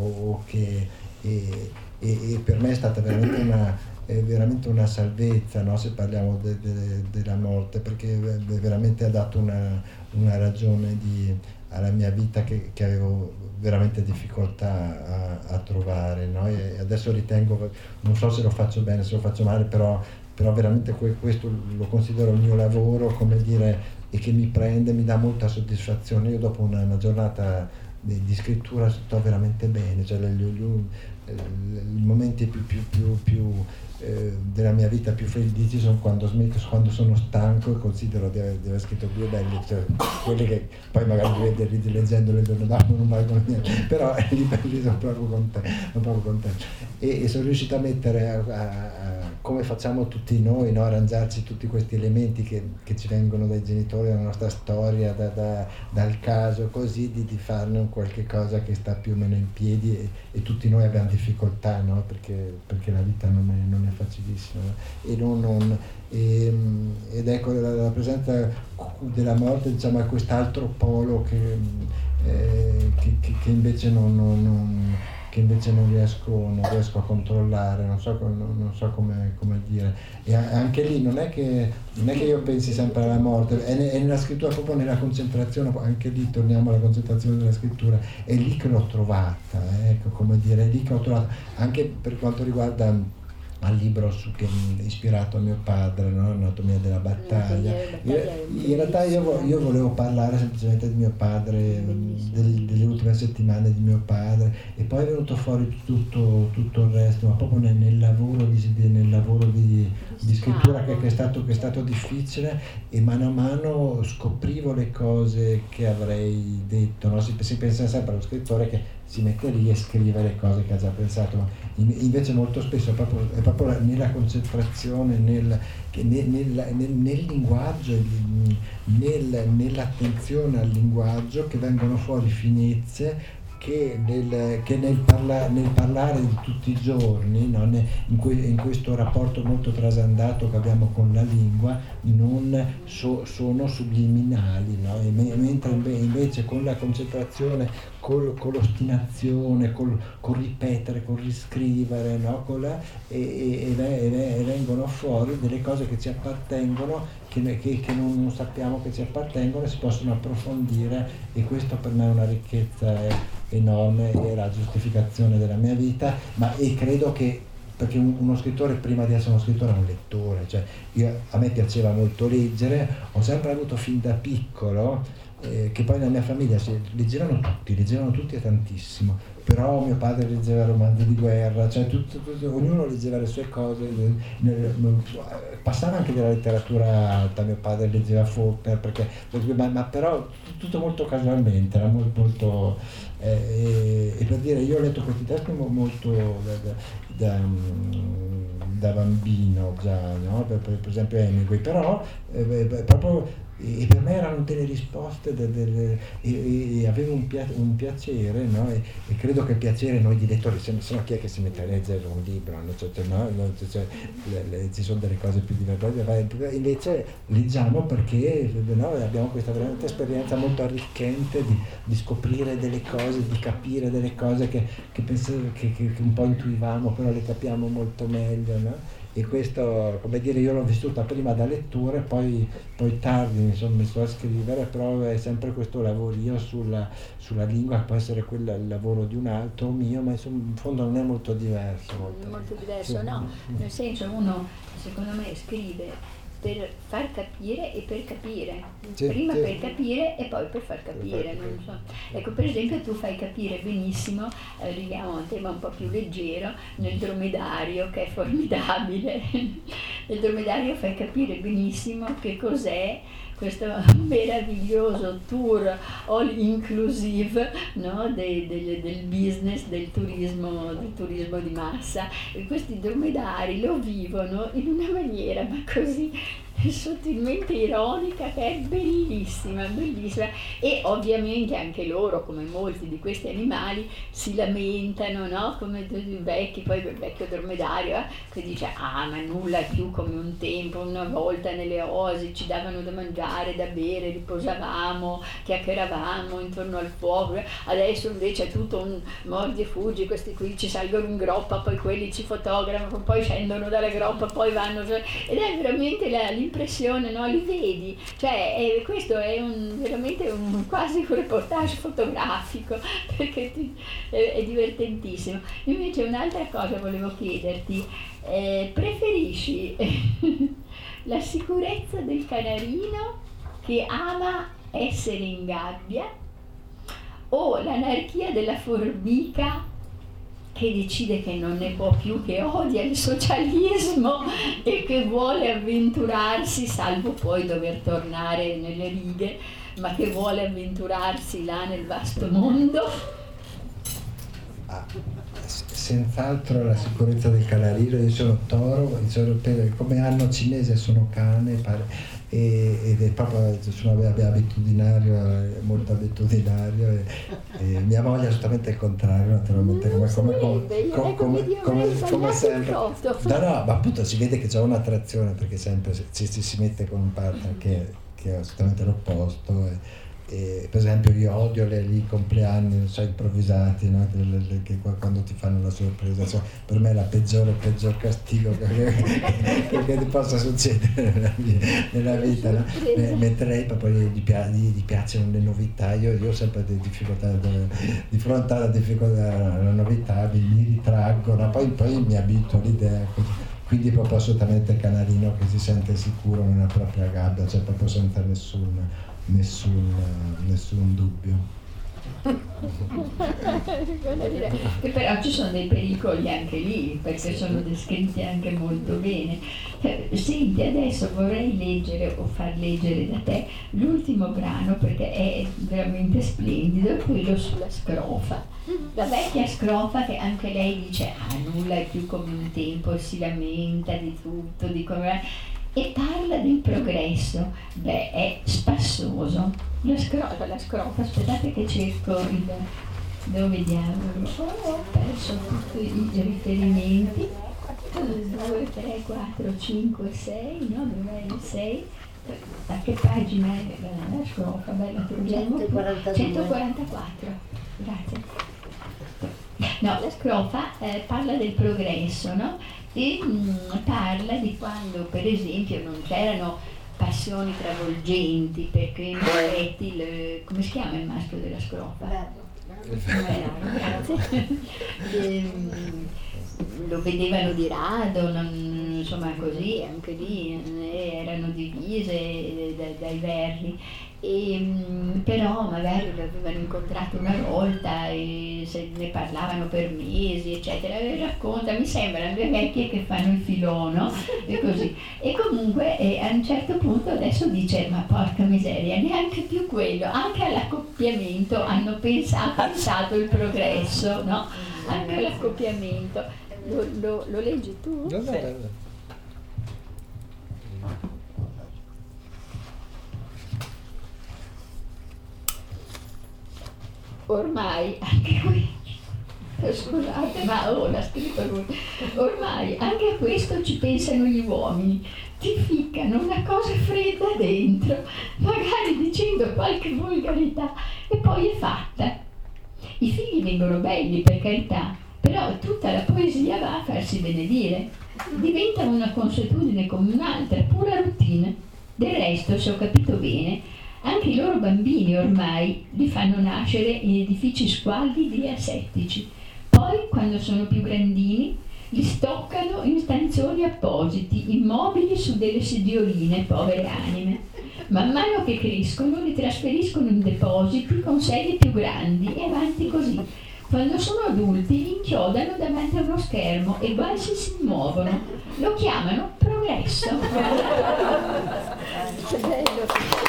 e per me è stata veramente una salvezza, no? Se parliamo della morte, perché veramente ha dato una ragione alla mia vita che avevo veramente difficoltà a trovare, no? E adesso ritengo, non so se lo faccio bene, se lo faccio male, però veramente questo lo considero il mio lavoro, come dire, e che mi dà molta soddisfazione. Io dopo una giornata di scrittura sto veramente bene, cioè i momenti più della mia vita più felici sono quando sono stanco e considero di aver scritto 2 belli, cioè quelli che poi magari rileggendo le giorni dopo non valgono niente, però lì per lì sono proprio contento. E sono riuscito a mettere come facciamo tutti noi, no? Arrangiarci tutti questi elementi che ci vengono dai genitori, dalla nostra storia, dal caso, così di farne un qualche cosa che sta più o meno in piedi, e tutti noi abbiamo difficoltà, no? Perché la vita non è facilissima, no? Ed ecco la presenza della morte, diciamo, è quest'altro polo che invece non riesco a controllare, non so come dire. E anche lì non è che io pensi sempre alla morte, è nella scrittura, proprio nella concentrazione, anche lì torniamo alla concentrazione della scrittura, è lì che l'ho trovata, ecco, come dire, è lì che ho trovato, anche per quanto riguarda al libro che mi ha ispirato a mio padre, no? Anatomia della battaglia. In realtà io volevo parlare semplicemente di mio padre, delle ultime settimane di mio padre, e poi è venuto fuori tutto il resto, ma proprio nel lavoro di scrittura che è stato difficile, e mano a mano scoprivo le cose che avrei detto, no? Si pensa sempre allo scrittore che si mette lì e scrive le cose che ha già pensato, ma invece molto spesso è proprio nella concentrazione, nel linguaggio, nell'attenzione al linguaggio, che vengono fuori finezze che nel parlare di tutti i giorni, no? in questo rapporto molto trasandato che abbiamo con la lingua, sono subliminali, no? Mentre invece con la concentrazione, con l'ostinazione, col ripetere, col riscrivere, no? E vengono fuori delle cose che ci appartengono, che non sappiamo che ci appartengono, e si possono approfondire, e questo per me è una ricchezza enorme, è la giustificazione della mia vita, e credo che, perché uno scrittore, prima di essere uno scrittore, è un lettore, cioè a me piaceva molto leggere, ho sempre avuto fin da piccolo, che poi nella mia famiglia leggevano tutti e tantissimo, però mio padre leggeva romanzi di guerra, cioè ognuno leggeva le sue cose, passava anche della letteratura alta, mio padre leggeva Faulkner, ma però tutto molto casualmente, era molto e per dire, io ho letto questi testi molto da bambino già, no? Per esempio Hemingway, però proprio, e per me erano delle risposte e avevo un piacere, no? E credo che il piacere, noi di lettori, se no chi è che si mette a leggere un libro, no? Ci sono delle cose più divertenti, invece leggiamo perché, no? Abbiamo questa veramente esperienza molto arricchente di scoprire delle cose, di capire delle cose che un po' intuivamo, però le capiamo molto meglio, no? E questo, come dire, io l'ho vissuta prima da lettore, poi tardi mi sono messo a scrivere, però è sempre questo lavorio sulla lingua, può essere quello il lavoro di un altro o mio, ma in fondo non è molto diverso. Molto diverso, sì. No, nel senso, uno secondo me scrive per far capire e per capire, prima per capire e poi per far capire, non so. Ecco, per esempio tu fai capire benissimo, arriviamo a un tema un po' più leggero, nel Dromedario, che è formidabile. Nel Dromedario fai capire benissimo che cos'è questo meraviglioso tour all inclusive, no? del business, del turismo di massa. E questi dromedari lo vivono in una maniera ma così sottilmente ironica, che è bellissima, bellissima. E ovviamente anche loro, come molti di questi animali, si lamentano, no? Come i vecchi, poi il vecchio dromedario che dice: ah, ma nulla è più come un tempo, una volta nelle oasi ci davano da mangiare, da bere, riposavamo, chiacchieravamo intorno al fuoco, adesso invece è tutto un mordi e fuggi, questi qui ci salgono in groppa, poi quelli ci fotografano, poi scendono dalla groppa, poi vanno, ed è veramente l'impressione, no? Li vedi, cioè questo è veramente quasi un reportage fotografico, perché è divertentissimo. Invece un'altra cosa volevo chiederti, preferisci la sicurezza del canarino che ama essere in gabbia o l'anarchia della formica che decide che non ne può più, che odia il socialismo e che vuole avventurarsi, salvo poi dover tornare nelle righe, ma che vuole avventurarsi là nel vasto mondo? Senz'altro la sicurezza del canarino. Io sono toro, come anno cinese sono cane, ed è proprio sono abitudinario, molto abitudinario, e mia moglie è assolutamente il contrario, naturalmente, come sempre. No, ma appunto si vede che c'è un'attrazione, perché sempre si mette con un partner che è assolutamente l'opposto. Per esempio io odio i compleanni, non so, improvvisati, no? Che quando ti fanno la sorpresa, cioè, per me è il peggior castigo che ti possa succedere nella vita, no? Mentre lei proprio gli piacciono le novità. Io ho sempre delle difficoltà di fronte alla difficoltà, alla novità, mi ritraggo, no? Poi mi abituo all'idea, quindi proprio assolutamente il canarino che si sente sicuro nella propria gabbia, cioè proprio senza nessun dubbio. Che però ci sono dei pericoli anche lì, perché sono descritti anche molto bene. Senti, adesso vorrei leggere o far leggere da te l'ultimo brano, perché è veramente splendido, quello sulla scrofa. La vecchia scrofa, che anche lei dice nulla è più come un tempo, si lamenta di tutto, di come... e parla del progresso. Beh, è spassoso. La scrofa, aspettate che cerco dove diavolo, ho perso tutti i riferimenti. 2, 3, 4, 5, 6, no, dov'è il 6? A che pagina è la scrofa? Beh, la troviamo 144, grazie. No, la scrofa parla del progresso, no? E parla di quando, per esempio, non c'erano passioni travolgenti, perché in effetti come si chiama il maschio della scrofa? Grazie. Lo vedevano di rado, insomma così, anche lì erano divise dai verri. Però magari lo avevano incontrato una volta e se ne parlavano per mesi, eccetera. E racconta, mi sembrano due vecchie che fanno il filono e così. E comunque a un certo punto adesso dice: ma porca miseria, neanche più quello, anche all'accoppiamento hanno pensato il progresso, no? Anche all'accoppiamento. Lo leggi tu? No. Ormai anche qui, scusate, ma l'ha scritto lui. Ormai anche a questo ci pensano gli uomini, ti ficcano una cosa fredda dentro, magari dicendo qualche volgarità, e poi è fatta. I figli vengono belli, per carità, però tutta la poesia va a farsi benedire, diventa una consuetudine come un'altra, pura routine. Del resto, se ho capito bene, anche i loro bambini ormai li fanno nascere in edifici squallidi e asettici. Poi, quando sono più grandini, li stoccano in stanzoni appositi, immobili su delle sedioline, povere anime. Man mano che crescono, li trasferiscono in depositi con sedie più grandi e avanti così. Quando sono adulti, li inchiodano davanti a uno schermo e quasi si muovono. Lo chiamano progresso. Che bello!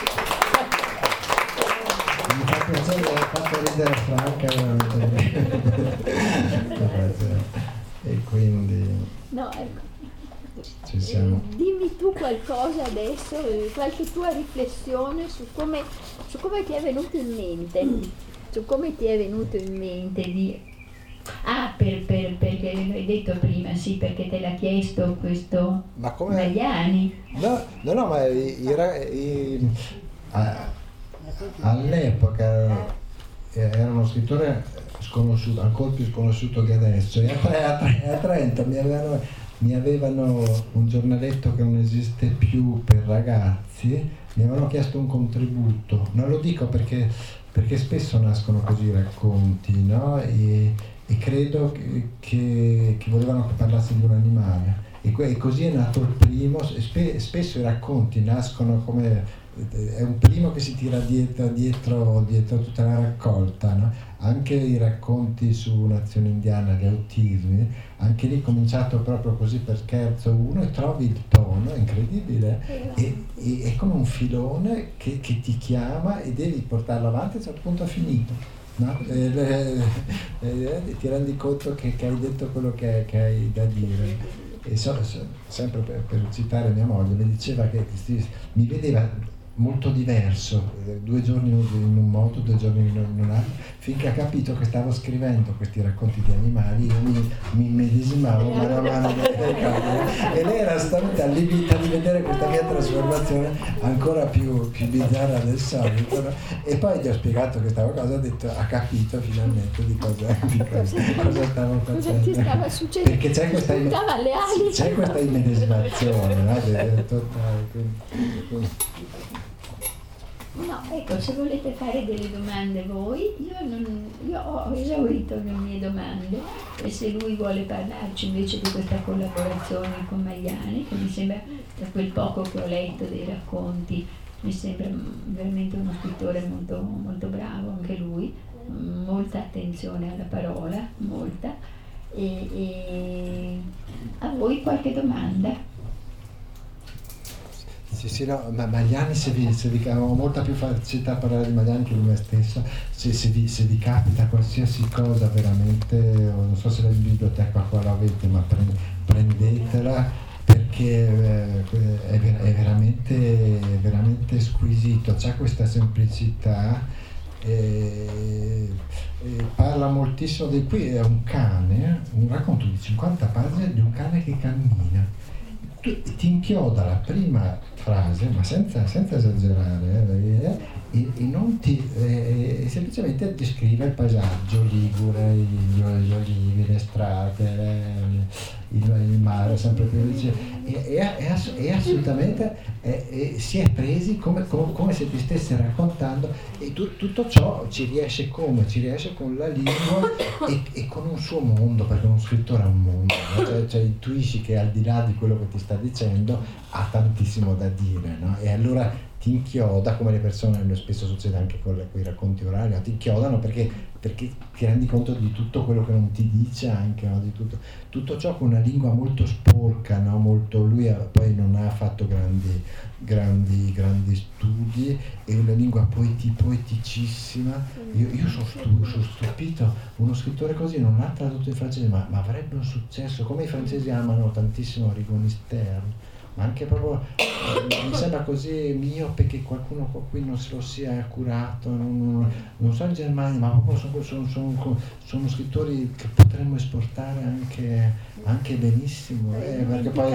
Mi fa piacere aver fatto ridere Franca, veramente. E quindi... No, ecco. Ci siamo. Dimmi tu qualcosa adesso, qualche tua riflessione su come ti è venuto in mente, di... Ah, perché l'hai detto prima, sì, perché te l'ha chiesto questo Magliani. No, ma all'epoca era uno scrittore sconosciuto, ancora più sconosciuto che adesso, e a Trento mi avevano un giornaletto che non esiste più per ragazzi, mi avevano chiesto un contributo. Non lo dico perché spesso nascono così i racconti, no? E credo che volevano che parlassi di un animale, e così è nato il primo. Spesso i racconti nascono come è un primo che si tira dietro tutta la raccolta, no? Anche i racconti su un'azione indiana, gli autismi, anche lì cominciato proprio così per scherzo uno, e trovi il tono, è incredibile, e è come un filone che ti chiama e devi portarlo avanti, a un certo punto ha finito. No? Ti rendi conto che hai detto quello che hai da dire. E sempre per citare mia moglie, mi diceva che mi vedeva molto diverso, 2 giorni in un modo, 2 giorni in un altro, finché ha capito che stavo scrivendo questi racconti di animali. Io mi immedesimavo mano a mano, e lei era assolutamente allibita di vedere questa mia trasformazione ancora più bizzarra del solito, no? E poi gli ho spiegato questa cosa, ha capito finalmente di cosa stavo facendo. Cosa ti stava succedendo? Perché c'è questa immedesimazione, no? No, ecco, se volete fare delle domande voi, io ho esaurito le mie domande, e se lui vuole parlarci invece di questa collaborazione con Magliani, che mi sembra, da quel poco che ho letto dei racconti, mi sembra veramente uno scrittore molto, molto bravo anche lui, molta attenzione alla parola, molta, e a voi qualche domanda? Sì, no, ma Magliani, se vi ho molta più facilità a parlare di Magliani che di me stesso, se vi capita qualsiasi cosa veramente, non so se la biblioteca qua l'avete, ma prendetela, perché è veramente squisito, c'ha questa semplicità, parla moltissimo di qui, è un cane, un racconto di 50 pagine di un cane che cammina. Ti inchioda la prima frase, ma senza esagerare, e non semplicemente descrive il paesaggio ligure, gli olivi, le strade, il mare sempre più vicino, e assolutamente si è presi come se ti stesse raccontando, e tutto ciò ci riesce con la lingua e con un suo mondo, perché uno scrittore ha un mondo, no? Cioè intuisci che al di là di quello che ti sta dicendo ha tantissimo da dire, no? E allora ti inchioda, come le persone, spesso succede anche con i racconti orali, no? Ti inchiodano perché ti rendi conto di tutto quello che non ti dice, anche, no? Di tutto ciò con una lingua molto sporca, no? Lui poi non ha fatto grandi studi, e una lingua poeticissima. Io sono stupito, uno scrittore così non ha tradotto in francese, ma avrebbe un successo, come i francesi amano tantissimo Rigon Stern, ma anche proprio mi sembra così miope che qualcuno qui non se lo sia curato, non so in Germania, ma proprio sono scrittori che potremmo esportare anche benissimo, perché poi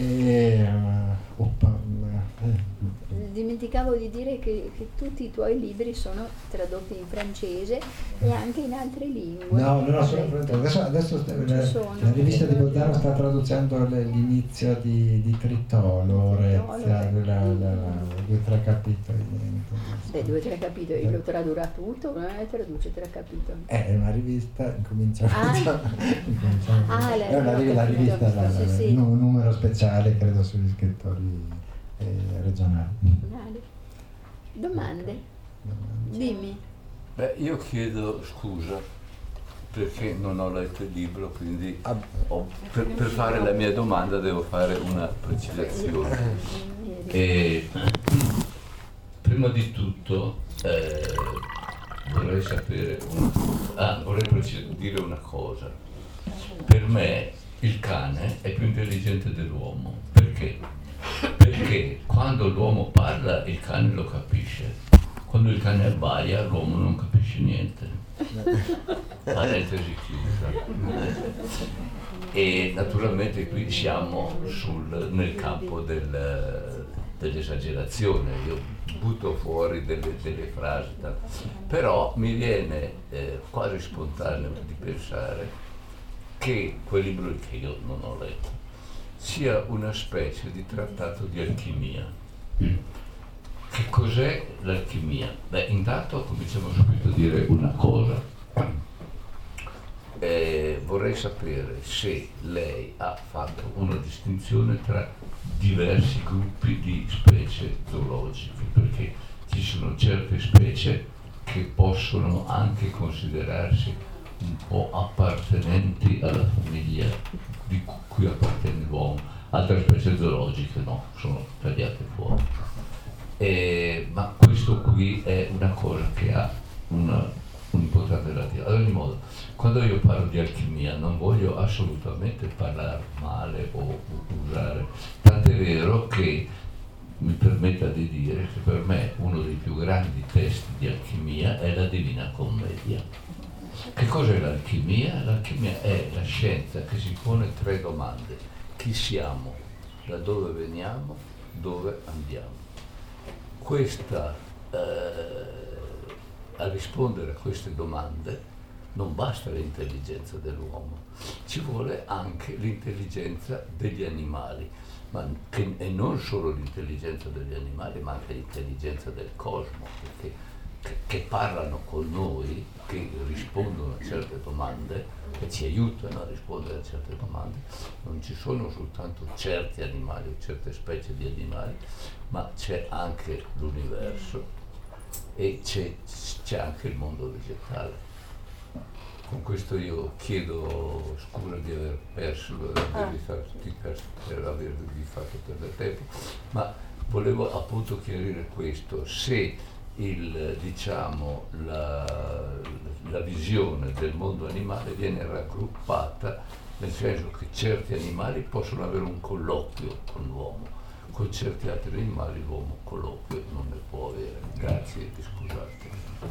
dimenticavo di dire che tutti i tuoi libri sono tradotti in francese e anche in altre lingue. No, sono adesso la rivista di Bolzano sta traducendo l'inizio di Tritolo, Rezia, 2-3 capitoli. 2-3 capitoli, lo tradurrà tutto, non è traduce 3 capitoli. È una rivista, incominciamo. La rivista, un numero speciale, credo, sugli scrittori regionali. Domande? Dimmi. Io chiedo scusa perché non ho letto il libro, quindi per fare la mia domanda devo fare una precisazione. E prima di tutto vorrei dire una cosa. Per me il cane è più intelligente dell'uomo. Perché? Perché quando l'uomo parla il cane lo capisce, quando il cane abbaia l'uomo non capisce niente. Parentesi chiusa. E naturalmente qui siamo nel campo dell'esagerazione. Io butto fuori delle frasi, però mi viene quasi spontaneo di pensare che quel libro che io non ho letto sia una specie di trattato di alchimia. Che cos'è l'alchimia? Beh, intanto cominciamo subito a dire una cosa. Vorrei sapere se lei ha fatto una distinzione tra diversi gruppi di specie zoologiche, perché ci sono certe specie che possono anche considerarsi un po' appartenenti alla famiglia di cui appartiene l'uomo, altre specie zoologiche no, sono tagliate fuori. Ma questo qui è una cosa che ha un'importanza relativa. Ad ogni modo, quando io parlo di alchimia non voglio assolutamente parlare male o usare, tant'è vero che mi permetta di dire che per me uno dei più grandi testi di alchimia è la Divina Commedia. Che cos'è l'alchimia? L'alchimia è la scienza che si pone 3 domande: chi siamo, da dove veniamo, dove andiamo. A rispondere a queste domande non basta l'intelligenza dell'uomo, ci vuole anche l'intelligenza degli animali, e non solo l'intelligenza degli animali, ma anche l'intelligenza del cosmo, che parlano con noi, che rispondono a certe domande, che ci aiutano a rispondere a certe domande. Non ci sono soltanto certi animali o certe specie di animali, ma c'è anche l'universo e c'è anche il mondo vegetale. Con questo io chiedo scusa di aver perso, per avervi fatto perdere tempo, ma volevo appunto chiarire questo: se la visione del mondo animale viene raggruppata, nel senso che certi animali possono avere un colloquio con l'uomo, con certi altri animali l'uomo colloquio non ne può avere. Grazie e scusate.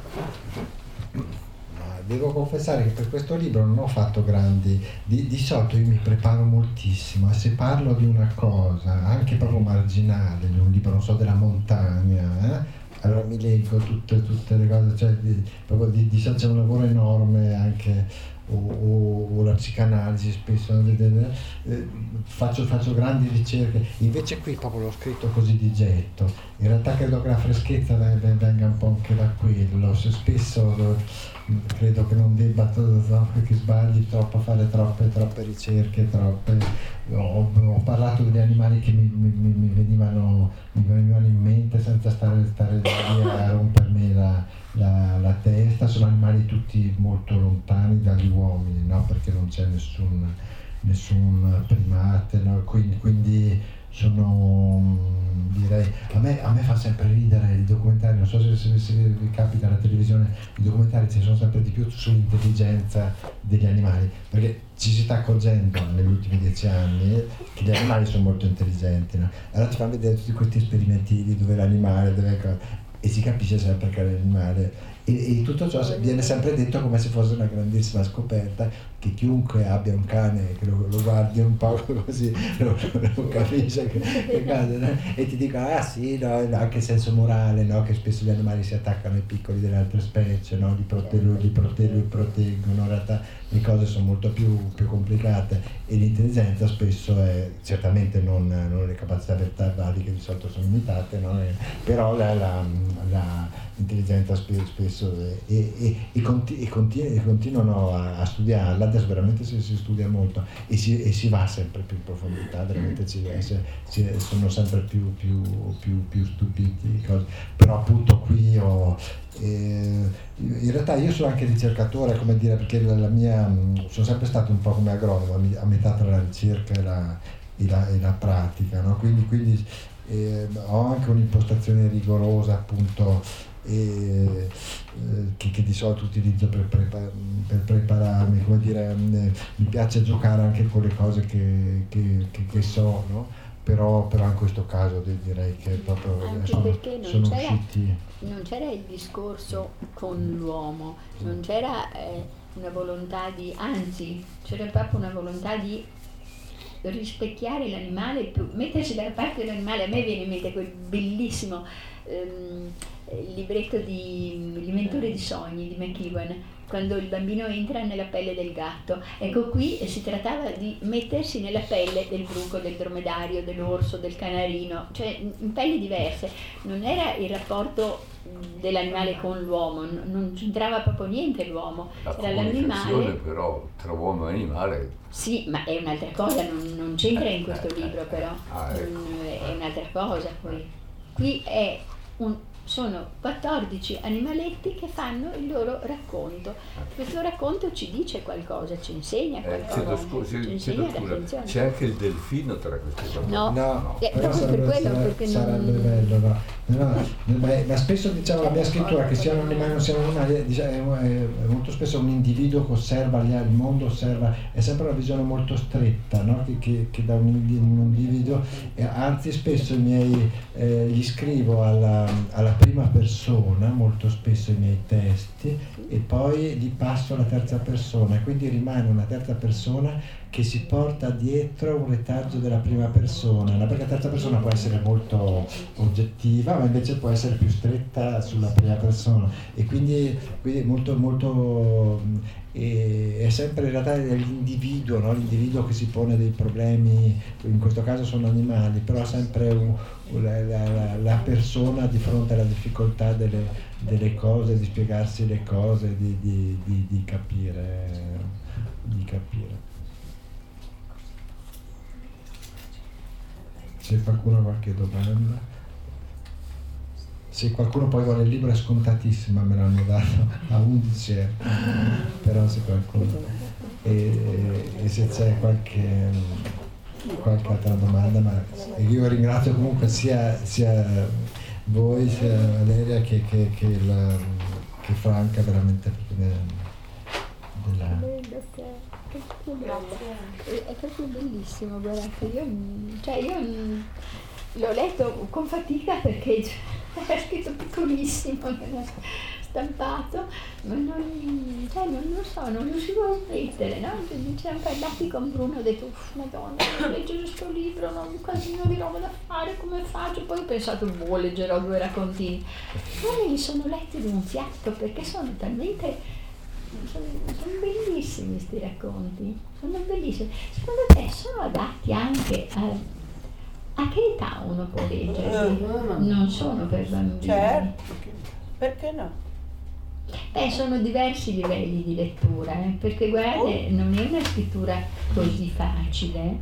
Devo confessare che per questo libro non ho fatto grandi, di solito io mi preparo moltissimo, e se parlo di una cosa, anche proprio marginale, di un libro, non so, della montagna, allora mi leggo tutte le cose, cioè proprio di solito c'è un lavoro enorme anche, o la psicanalisi spesso, faccio grandi ricerche, invece qui proprio l'ho scritto così di getto. In realtà credo che la freschezza venga un po' anche da quello, spesso credo che non debba, che sbagli troppo, fare troppe ricerche, ho parlato degli animali che mi venivano in mente senza stare lì a rompermi la testa. Sono animali tutti molto lontani dagli uomini, no? Perché non c'è nessun primate, no? Quindi sono, direi, a me fa sempre ridere i documentari, non so se vi capita la televisione, i documentari ci sono sempre di più sull'intelligenza degli animali, perché ci si sta accorgendo negli ultimi 10 anni che gli animali sono molto intelligenti, no? Allora ti fanno vedere tutti questi esperimentini dove l'animale, e si capisce sempre che l'animale, e tutto ciò viene sempre detto come se fosse una grandissima scoperta, che chiunque abbia un cane che lo guardi un po' così lo capisce che cosa, no? E ti dicono sì, no, anche senso morale, no? Che spesso gli animali si attaccano ai piccoli delle altre specie, no? li proteggono. In realtà le cose sono molto più complicate, e l'intelligenza spesso è certamente non le capacità verbali, che di solito sono limitate, no? Però l'intelligenza spesso continuano a studiarla. Adesso veramente si studia molto e si va sempre più in profondità, veramente sono sempre più stupiti cose. Però appunto qui in realtà io sono anche ricercatore, come dire, perché sono sempre stato un po' come agronomo, a metà tra la ricerca e la pratica, no? Quindi ho anche un'impostazione rigorosa, appunto, che di solito utilizzo per prepararmi, come dire, mi piace giocare anche con le cose che so, no? Però in questo caso direi che proprio sono usciti. Non c'era il discorso con l'uomo, non c'era una volontà anzi c'era proprio una volontà di rispecchiare l'animale, mettersi dalla parte dell'animale. A me viene in mente quel bellissimo il libretto di L'Inventore di sogni di McEwan, quando il bambino entra nella pelle del gatto. Ecco, qui si trattava di mettersi nella pelle del bruco, del dromedario, dell'orso, del canarino, cioè in pelli diverse. Non era il rapporto dell'animale con l'uomo, non c'entrava proprio niente l'uomo, era l'animale. Però tra uomo e animale. Sì, ma è un'altra cosa, non c'entra in questo libro, però è un'altra cosa. Poi qui sono 14 animaletti che fanno il loro racconto. Questo racconto ci dice qualcosa, ci insegna qualcosa. C'è anche il delfino tra questi bambini. No. Proprio per quello, perché sarebbe bello, ma spesso diciamo la mia scrittura, che siano animali o non siano animali, è molto spesso un individuo che osserva il mondo, è sempre una visione molto stretta, no? che da un individuo, anzi spesso gli scrivo alla prima persona, molto spesso i miei testi, e poi gli passo alla terza persona, quindi rimane una terza persona che si porta dietro un retaggio della prima persona, perché la terza persona può essere molto oggettiva, ma invece può essere più stretta sulla prima persona, e quindi molto è sempre in realtà l'individuo, no? L'individuo che si pone dei problemi, in questo caso sono animali, però sempre la persona di fronte alla difficoltà delle cose, di spiegarsi le cose, di capire. Se qualcuno ha qualche domanda, se qualcuno poi vuole il libro è scontatissimo, me l'hanno dato a 11 €, però se qualcuno e se c'è qualche altra domanda, ma io ringrazio comunque sia voi, sia Valeria che Franca, veramente è proprio bellissimo, guardate, io l'ho letto con fatica perché era scritto piccolissimo, stampato, ma non so, non riuscivo a smettere, no? Ci siamo parlati con Bruno, ho detto, madonna, devo leggere questo libro, ho un casino di roba da fare, come faccio? Poi ho pensato, leggerò 2 raccontini. Poi li sono letti di un fiato, perché sono talmente... Sono bellissimi questi racconti, sono bellissimi. Secondo te sono adatti anche a che età uno può leggerli? Non sono per bambini. Certo, perché no? Sono diversi livelli di lettura, perché guardate, non è una scrittura così facile.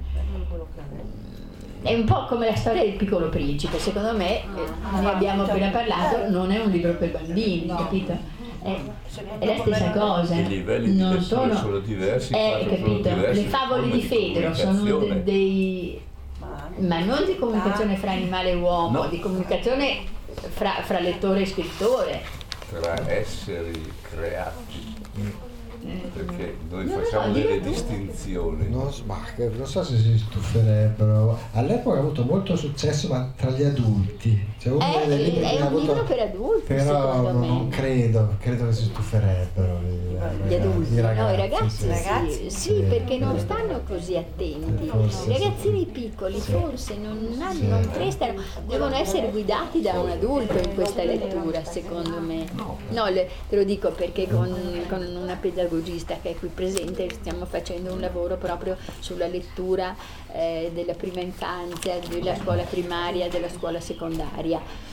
È un po' come la storia del Piccolo Principe, secondo me, ne abbiamo appena parlato, non è un libro per bambini, capito? È la stessa cosa. I livelli non di sono diversi, capito? diversi, Le favole di Fedro sono dei ma non di comunicazione fra animale e uomo, no. Di comunicazione fra lettore e scrittore, tra esseri creati, perché noi facciamo delle distinzioni. Non so se si stuferebbero. All'epoca ha avuto molto successo, ma tra gli adulti. Cioè è un libro per adulti, però non credo che si stuferebbero gli adulti, i ragazzi. I ragazzi sì, perché non stanno così attenti. I ragazzini piccoli forse non prestano, devono essere guidati da un adulto in questa lettura, secondo me. No, te lo dico perché con una pedagogista che è qui presente stiamo facendo un lavoro proprio sulla lettura della prima infanzia, della scuola primaria, della scuola secondaria.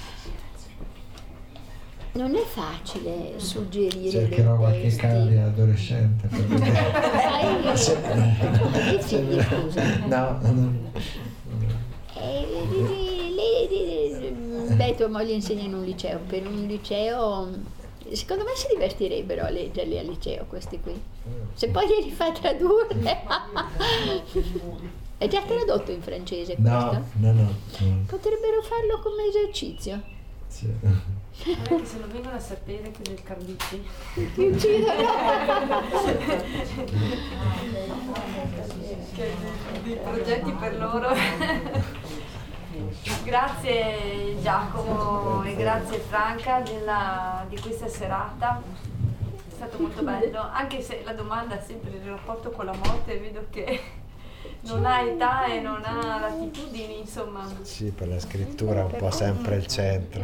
Non è facile suggerire. Cercherò qualche cavia adolescente per vedere. Che figli, scusa? No. Beh, tua moglie insegna in un liceo. Per un liceo, secondo me si divertirebbero a leggerli al liceo questi qui. Se poi li rifai tradurre. È già tradotto in francese questo? No. Potrebbero farlo come esercizio. Sì. Non è che se lo vengono a sapere che del Carducci. Ti uccidono. Che dei progetti per loro. Grazie Giacomo e grazie Franca di questa serata. È stato molto bello, anche se la domanda è sempre il rapporto con la morte, vedo che non ha età e non ha latitudini, insomma. Sì, per la scrittura è un po' sempre il centro.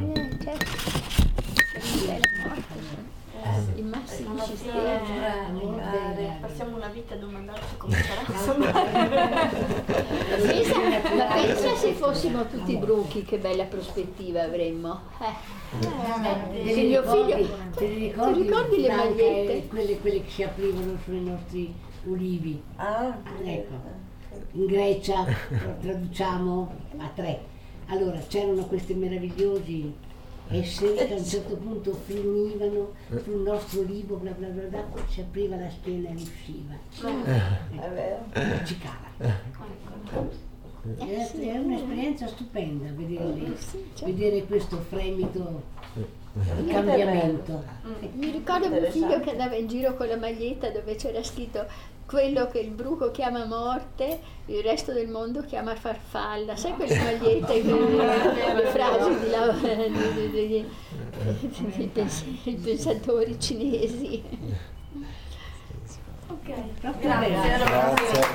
I massimi Alla ci fine stiano. passiamo una vita a domandarci come sarà, insomma. Ma pensa se fossimo tutti bruchi, che bella prospettiva avremmo. Se mio figlio, Ti ricordi le Franca, magliette? quelle che si aprivano sui nostri ulivi? Ah, Ecco, in Grecia lo traduciamo a 3. Allora c'erano questi meravigliosi esseri che a un certo punto finivano sul nostro ulivo, bla bla bla bla, si apriva la schiena e usciva. è vero. Ci cala. È un'esperienza stupenda vedere questo fremito cambiamento. Mi ricordo mio figlio che andava in giro con la maglietta dove c'era scritto: quello che il bruco chiama morte, il resto del mondo chiama farfalla. Sai quelle magliette, le frasi dei pensatori cinesi? Ok, Proprio grazie. vero. Grazie.